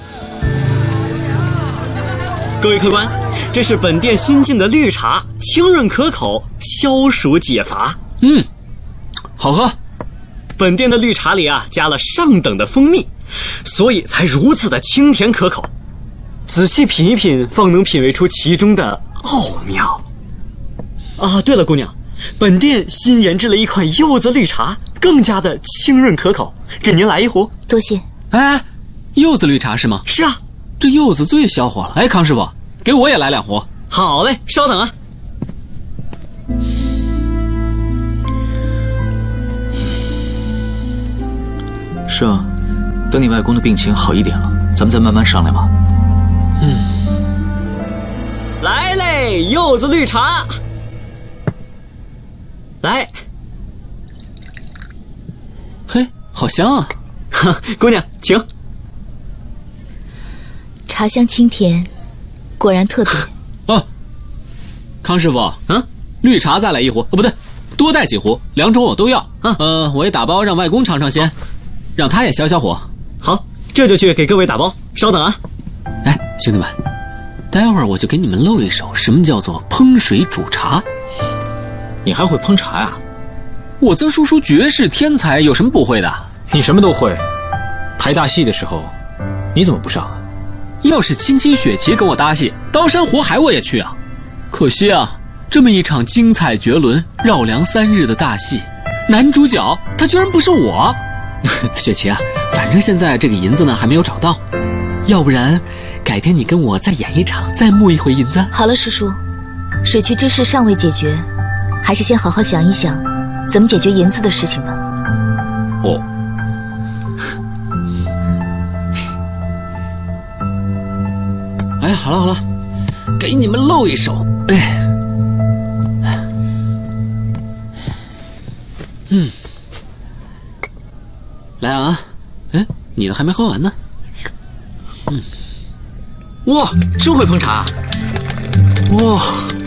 各位客官，这是本店新进的绿茶，清润可口，消暑解乏。 好喝。 本店的绿茶里啊加了上等的蜂蜜，所以才如此的清甜可口。仔细品一品，方能品味出其中的奥妙。啊，对了，姑娘，本店新研制了一款柚子绿茶，更加的清润可口，给您来一壶。 多谢。 哎，柚子绿茶是吗？ 是啊， 这柚子最消火了。哎，康师傅，给我也来2壶。 好嘞，稍等啊。 是啊，等你外公的病情好一点了，咱们再慢慢商量吧。 来嘞，柚子绿茶，来。 嘿，好香啊！ 姑娘，请。 茶香清甜，果然特别。 康师傅，绿茶再来1壶，不对，多带几壶，2种我都要。我也打包让外公尝尝鲜。让他也消消火。 好，这就去给各位打包，稍等啊。 哎，兄弟们，待会儿我就给你们露一手什么叫做烹水煮茶。 你还会烹茶呀？ 我曾叔叔绝世天才，有什么不会的？ 你什么都会，排大戏的时候你怎么不上啊？ 要是青青雪琪跟我搭戏，刀山火海我也去啊。可惜啊，这么一场精彩绝伦、绕梁3日的大戏，男主角他居然不是我。 雪琪啊，反正现在这个银子呢还没有找到，要不然改天你跟我再演一场，再募一回银子。 好了，叔叔，水渠之事尚未解决，还是先好好想一想怎么解决银子的事情吧。 哦。哎，好了好了，给你们露一手。哎，来啊！哎，你的还没喝完呢。 哇，真会烹茶！哇，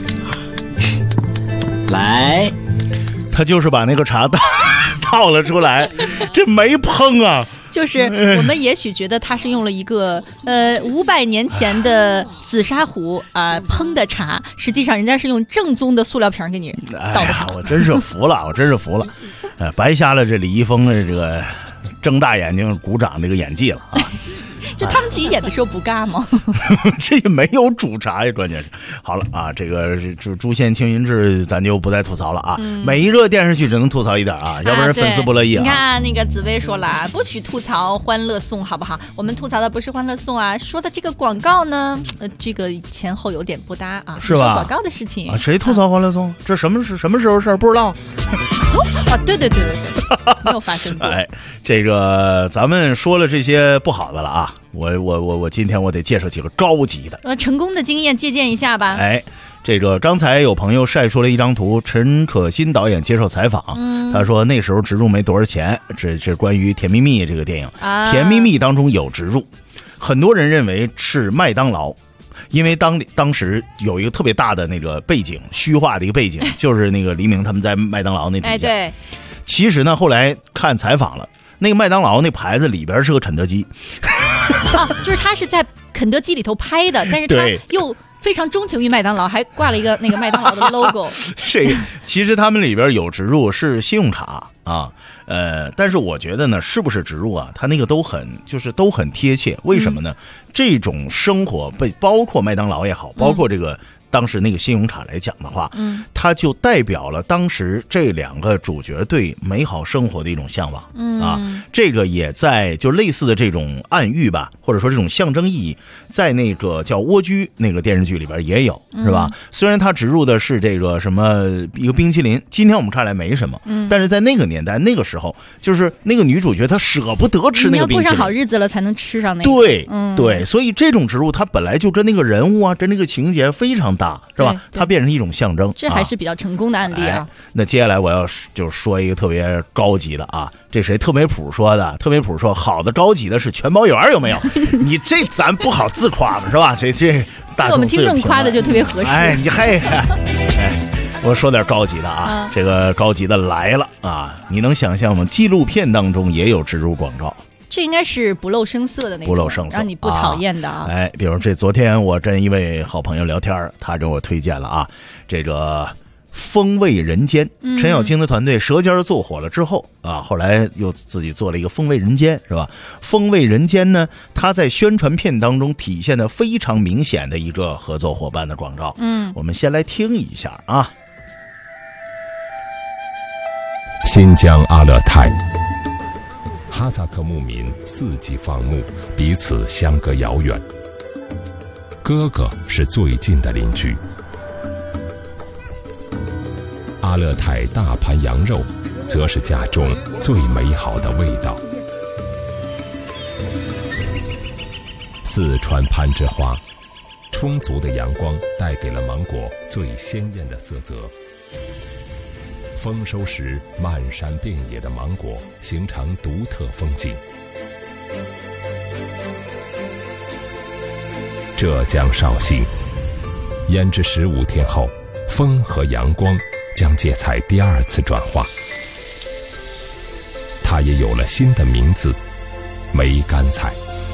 来， 他就是把那个茶倒了出来，这没烹啊。 就是我们也许觉得他是用了一个500年前的紫砂壶烹的茶，实际上人家是用正宗的塑料瓶给你倒的茶。 我真是服了，我真是服了，白瞎了这李易峰的这个睁大眼睛鼓掌这个演技了啊！ 就他们自己演的时候不尬吗？ 这也没有煮茶呀，关键是。好了啊，这个诛仙青云志咱就不再吐槽了啊。每一热电视剧只能吐槽一点啊，要不然粉丝不乐意啊。 你看那个紫薇说了，不许吐槽欢乐颂，好不好？我们吐槽的不是欢乐颂啊，说的这个广告呢，这个前后有点不搭啊， 是吧？ 广告的事情啊，谁吐槽欢乐颂？这什么时候事儿不知道？ 啊，对，没有发生过。 哎，这个咱们说了这些不好的了啊。我今天我得介绍几个高级的， 成功的经验借鉴一下吧。 哎，这个刚才有朋友晒出了一张图，陈可辛导演接受采访，他说那时候植入没多少钱，这是关于《甜蜜蜜》这个电影，甜蜜蜜当中有植入，很多人认为是麦当劳。因为当时有一个特别大的那个背景，虚化的一个背景，就是那个黎明他们在麦当劳那底下。 哎，对。 其实呢，后来看采访了，那个麦当劳那牌子里边是个肯德基。 啊，就是他是在肯德基里头拍的，但是他又非常钟情于麦当劳，还挂了一个那个麦当劳的 logo。 这个其实他们里边有植入是信用卡啊，但是我觉得呢，是不是植入啊？他那个都很贴切。为什么呢？这种生活包括麦当劳也好，包括这个。当时那个信用卡来讲的话，它就代表了当时这两个主角对美好生活的一种向往，这个也在就类似的这种暗喻吧，或者说这种象征意义，在那个叫《蜗居》那个电视剧里边也有，是吧？虽然它植入的是这个什么一个冰淇淋，今天我们看来没什么，但是在那个年代那个时候，就是那个女主角她舍不得吃那个冰淇淋，你要过上好日子了才能吃上那个， 对，所以这种植入它本来就跟那个人物啊，跟那个情节非常大，是吧？它变成一种象征， 这还是比较成功的案例啊。 那接下来我要就说一个特别高级的啊，这谁？特美普说的。特美普说，好的高级的是全包圆，有没有？你这咱不好自夸嘛，是吧？这大众我们听众夸的就特别合适。 哎，你嘿，我说点高级的啊，这个高级的来了啊！你能想象吗？纪录片当中也有植入广告。 这应该是不露声色的那种， 不露声色， 让你不讨厌的啊！ 哎，比如昨天我跟一位好朋友聊天，他给我推荐了啊，这个风味人间，陈小青的团队舌尖做火了之后啊，后来又自己做了一个风味人间，是吧？风味人间呢，它在宣传片当中体现的非常明显的一个合作伙伴的广告。我们先来听一下啊。 新疆阿勒泰。哈萨克牧民4季放牧，彼此相隔遥远。哥哥是最近的邻居。阿勒泰大盘羊肉，则是家中最美好的味道。四川攀枝花，充足的阳光带给了芒果最鲜艳的色泽。丰收时漫山遍野的芒果形成独特风景。浙江绍兴，腌制15天后，风和阳光将芥菜第2次转化，它也有了新的名字——梅干菜。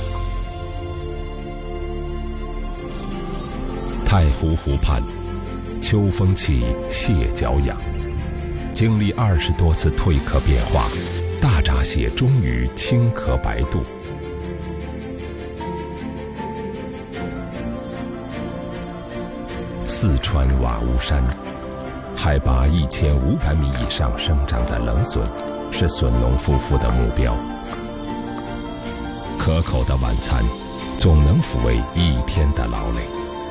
太湖湖畔，秋风起，蟹脚痒。经历20多次蜕壳变化，大闸蟹终于青壳白肚。四川瓦屋山，海拔1500米以上生长的冷笋，是笋农夫妇的目标。 可口的晚餐总能抚慰一天的劳累。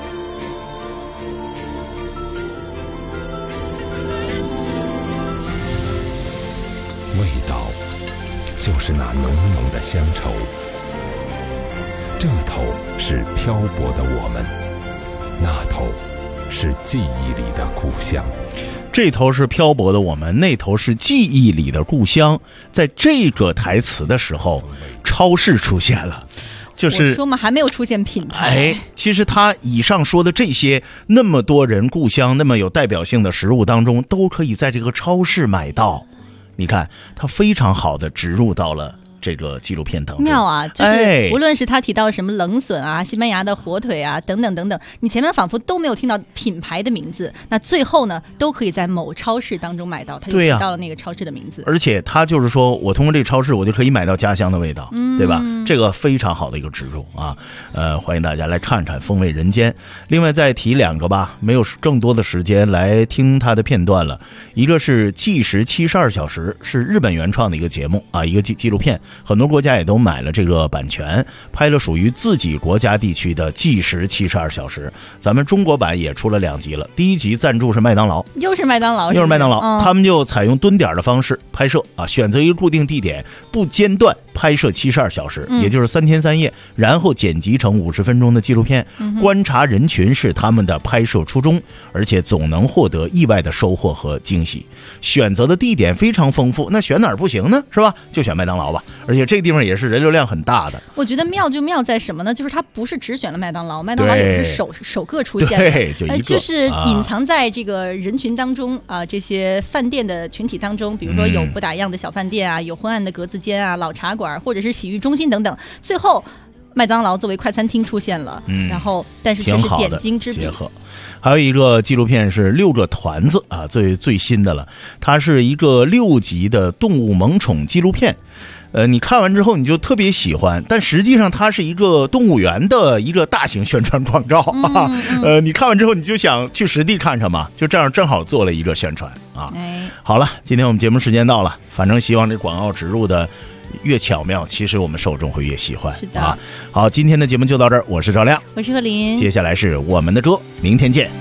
味道就是那浓浓的乡愁，这头是漂泊的我们，那头是记忆里的故乡。 这头是漂泊的我们，那头是记忆里的故乡。在这个台词的时候，超市出现了。就是我说嘛，还没有出现品牌。 其实他以上说的这些，那么多人故乡那么有代表性的食物当中，都可以在这个超市买到。你看，他非常好的植入到了这个纪录片当中。 妙啊！就是无论是他提到什么冷笋啊、西班牙的火腿啊等等等等，你前面仿佛都没有听到品牌的名字，那最后呢，都可以在某超市当中买到。他就提到了那个超市的名字。 而且他就是说我通过这个超市，我就可以买到家乡的味道，对吧？这个非常好的一个植入啊！欢迎大家来看看《风味人间》。另外再提两个吧，没有更多的时间来听他的片段了。一个是《计时72小时》，是日本原创的一个节目啊，一个纪录片。很多国家也都买了这个版权，拍了属于自己国家地区的计时72小时。咱们中国版也出了2集了，第1集赞助是麦当劳， 又是麦当劳， 他们就采用蹲点的方式拍摄啊，选择一个固定地点，不间断拍摄72小时，也就是3天3夜，然后剪辑成50分钟的纪录片。观察人群是他们的拍摄初衷，而且总能获得意外的收获和惊喜。选择的地点非常丰富，那选哪儿不行呢？是吧？就选麦当劳吧。而且这个地方也是人流量很大的。 我觉得妙就妙在什么呢？就是它不是只选了麦当劳，麦当劳也是首个出现的， 对，就一个， 就是隐藏在这个人群当中啊，这些饭店的群体当中，比如说有不打烊的小饭店啊，有昏暗的格子间啊，老茶馆或者是洗浴中心等等，最后麦当劳作为快餐厅出现了，然后但是这是点睛之笔。 还有一个纪录片是6个团子啊，最新的了，它是一个6集的动物萌宠纪录片。你看完之后你就特别喜欢，但实际上它是一个动物园的一个大型宣传广告你看完之后你就想去实地看看嘛，就这样正好做了一个宣传啊。好了，今天我们节目时间到了，反正希望这广告植入的越巧妙，其实我们受众会越喜欢。 是的啊。好，今天的节目就到这儿，我是赵亮， 我是贺林， 接下来是我们的歌，明天见。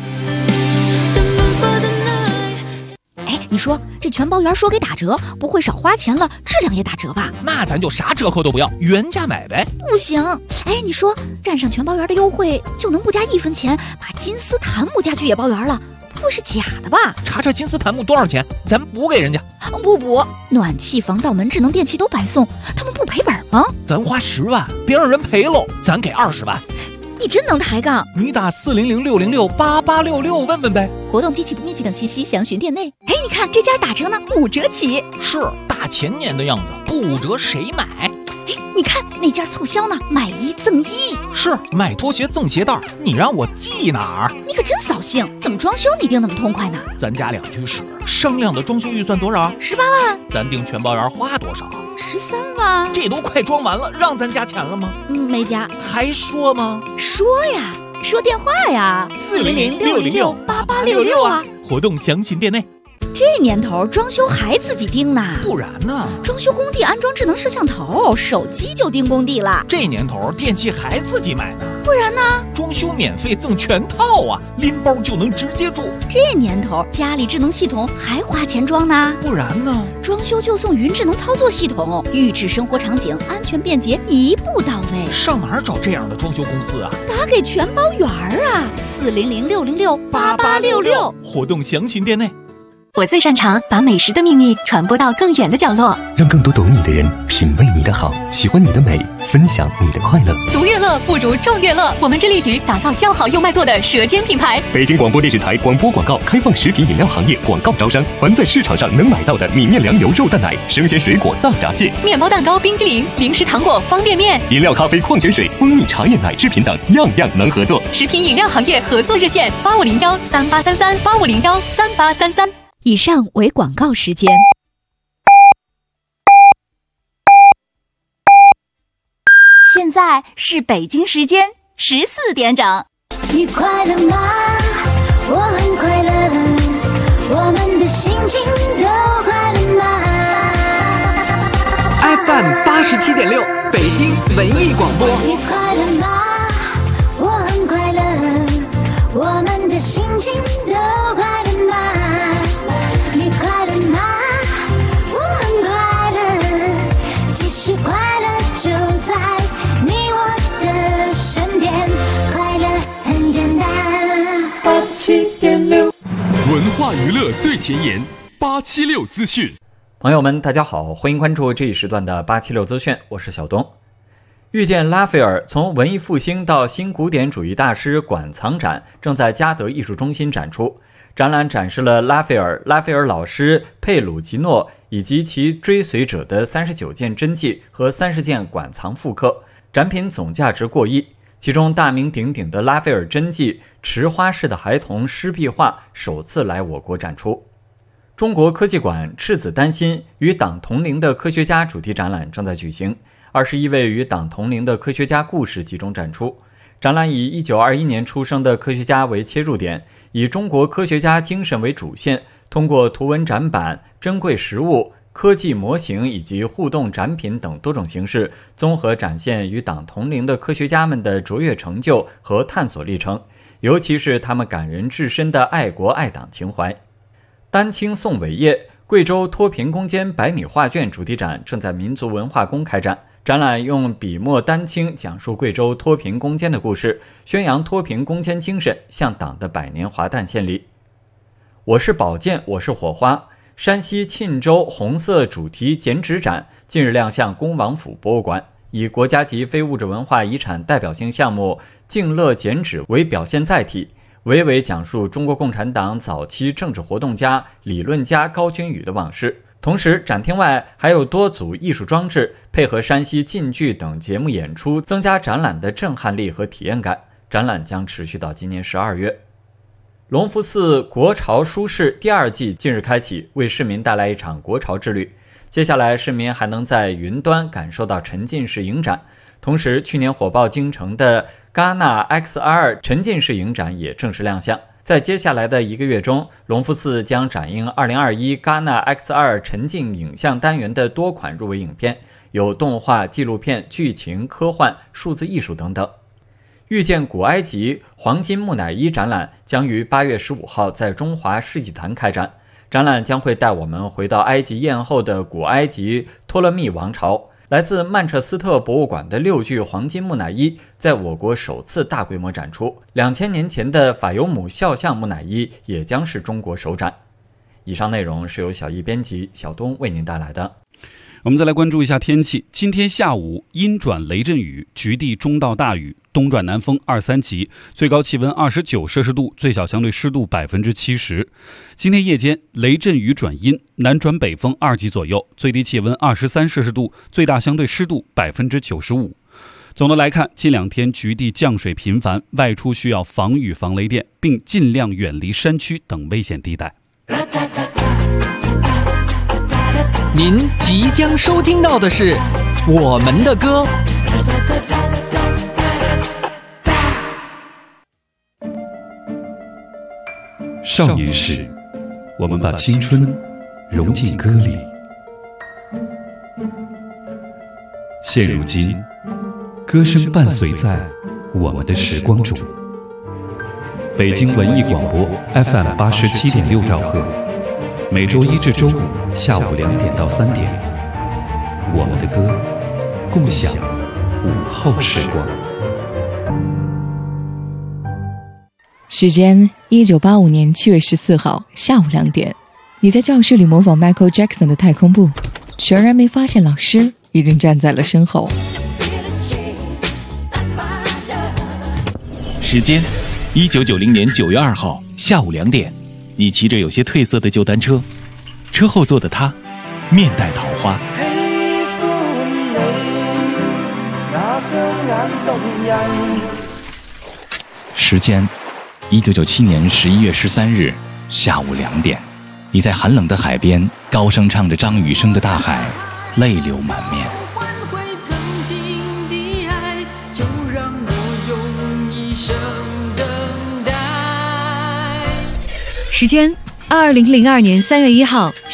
你说这全包园说给打折，不会少花钱了，质量也打折吧？ 那咱就啥折扣都不要，原价买呗。 不行，你说占上全包园的优惠就能不加1分钱，把金丝檀木家具也包园了，不会是假的吧？ 查查金丝檀木多少钱，咱补给人家。 不补，暖气、防盗门、智能电器都白送，他们不赔本吗？ 咱花10万，别让人赔喽，咱给20万。 你真能抬杠！ 你打400-606-8866问问呗。 活动、机器不面积等信息详询店内。你看这家打折呢，5折起。 是大前年的样子，不5折谁买？ 你看那家促销呢，买1赠1。 是买拖鞋赠鞋带，你让我记哪儿？ 你可真扫兴！怎么装修你定那么痛快呢？ 咱家2居室，商量的装修预算多少 ？18万。 咱订全包园花多少 ？13万。 这都快装完了，让咱加钱了吗？ 没加。 还说吗？ 说呀，说电话呀，400-606-8866啊。 活动详询店内。 这年头装修还自己盯呢？ 不然呢？ 装修工地安装智能摄像头，手机就盯工地了。 这年头电器还自己买呢？ 不然呢？ 装修免费赠全套啊，拎包就能直接住。 这年头家里智能系统还花钱装呢？ 不然呢？ 装修就送云智能操作系统，预制生活场景，安全便捷，一步到位。 上哪儿找这样的装修公司啊？ 打给全包园啊，400-606-8866。 活动详询店内。 我最擅长把美食的秘密传播到更远的角落， 让更多懂你的人品味你的好，喜欢你的美，分享你的快乐。 独乐乐不如众乐乐，我们致力于打造叫好又卖座的舌尖品牌。 北京广播电视台广播广告开放食品饮料行业广告招商，凡在市场上能买到的米面粮油肉蛋奶、生鲜水果大闸蟹、 面包蛋糕、冰激凌、零食糖果、方便面、 饮料咖啡、矿泉水、蜂蜜茶叶奶制品等，样样能合作。 食品饮料行业合作热线8501-3833-8501-3833。 以上为广告时间。 现在是北京时间14点整。 你快乐吗？我很快乐，我们的心情都快乐吗？ 而 FM 87.6，北京文艺广播。 你快乐吗？我很快乐，我们的心情都快乐吗？你快乐吗？我很快乐，其实快乐就在你我的身边，快乐很简单。87.6， 文化娱乐最前沿，876资讯。 朋友们，大家好，欢迎关注这一时段的876资讯，我是小东。遇见拉斐尔，从文艺复兴到新古典主义大师馆藏展正在嘉德艺术中心展出。展览展示了拉斐尔老师、佩鲁吉诺以及其追随者的39件真迹和30件馆藏复刻，展品总价值过亿。其中大名鼎鼎的拉斐尔真迹《池花式的孩童》湿壁画首次来我国展出。中国科技馆赤子丹心与党同龄的科学家主题展览正在举行，21位与党同龄的科学家故事集中展出。展览以1921年出生的科学家为切入点，以中国科学家精神为主线，通过图文展板、珍贵实物、科技模型以及互动展品等多种形式，综合展现与党同龄的科学家们的卓越成就和探索历程，尤其是他们感人至深的爱国爱党情怀。丹青送伟业贵州脱贫攻坚100米画卷主题展正在民族文化宫开展，展览用笔墨丹青讲述贵州脱贫攻坚的故事，宣扬脱贫攻坚精神，向党的100年华诞献礼。我是宝剑，我是火花，山西沁州红色主题剪纸展近日亮相恭王府博物馆，以国家级非物质文化遗产代表性项目敬乐剪纸为表现载体，娓娓讲述中国共产党早期政治活动家、理论家高君宇的往事。同时，展厅外还有多组艺术装置，配合山西晋剧等节目演出，增加展览的震撼力和体验感。展览将持续到今年12月。隆福寺国潮书市第2季近日开启，为市民带来一场国潮之旅。接下来，市民还能在云端感受到沉浸式影展。同时，去年火爆京城的戛纳 XR 沉浸式影展也正式亮相。在接下来的1个月中，隆福寺将展映2021戛纳 XR 沉浸影像单元的多款入围影片，有动画、纪录片、剧情、科幻、数字艺术等等。遇见古埃及黄金木乃伊展览将于8月15号在中华世纪坛开展，展览将会带我们回到埃及艳后的古埃及托勒密王朝。来自曼彻斯特博物馆的6具黄金木乃伊在我国首次大规模展出，2000年前的法尤姆肖像木乃伊也将是中国首展。以上内容是由小易编辑，小东为您带来的。 我们再来关注一下天气。今天下午阴转雷阵雨，局地中到大雨，东转南风2-3级，最高气温29摄氏度，最小相对湿度70%。今天夜间雷阵雨转阴，南转北风2级左右，最低气温23摄氏度，最大相对湿度95%。总的来看，近2天局地降水频繁，外出需要防雨防雷电，并尽量远离山区等危险地带。 您即将收听到的是我们的歌。 少年时，我们把青春融进歌里。现如今，歌声伴随在我们的时光中。北京文艺广播 FM 87.6兆赫，每周1至周5下午2点到3点，我们的歌，共享午后时光。 时间1985年7月14号下午2点，你在教室里模仿 Michael Jackson 的太空步，全然没发现老师已经站在了身后。 时间1990年9月2号下午2点，你骑着有些褪色的旧单车，车后座的他面带桃花。时间1997年11月13日下午2点，你在寒冷的海边高声唱着张雨生的《大海》，泪流满面。 时间2002年3月1号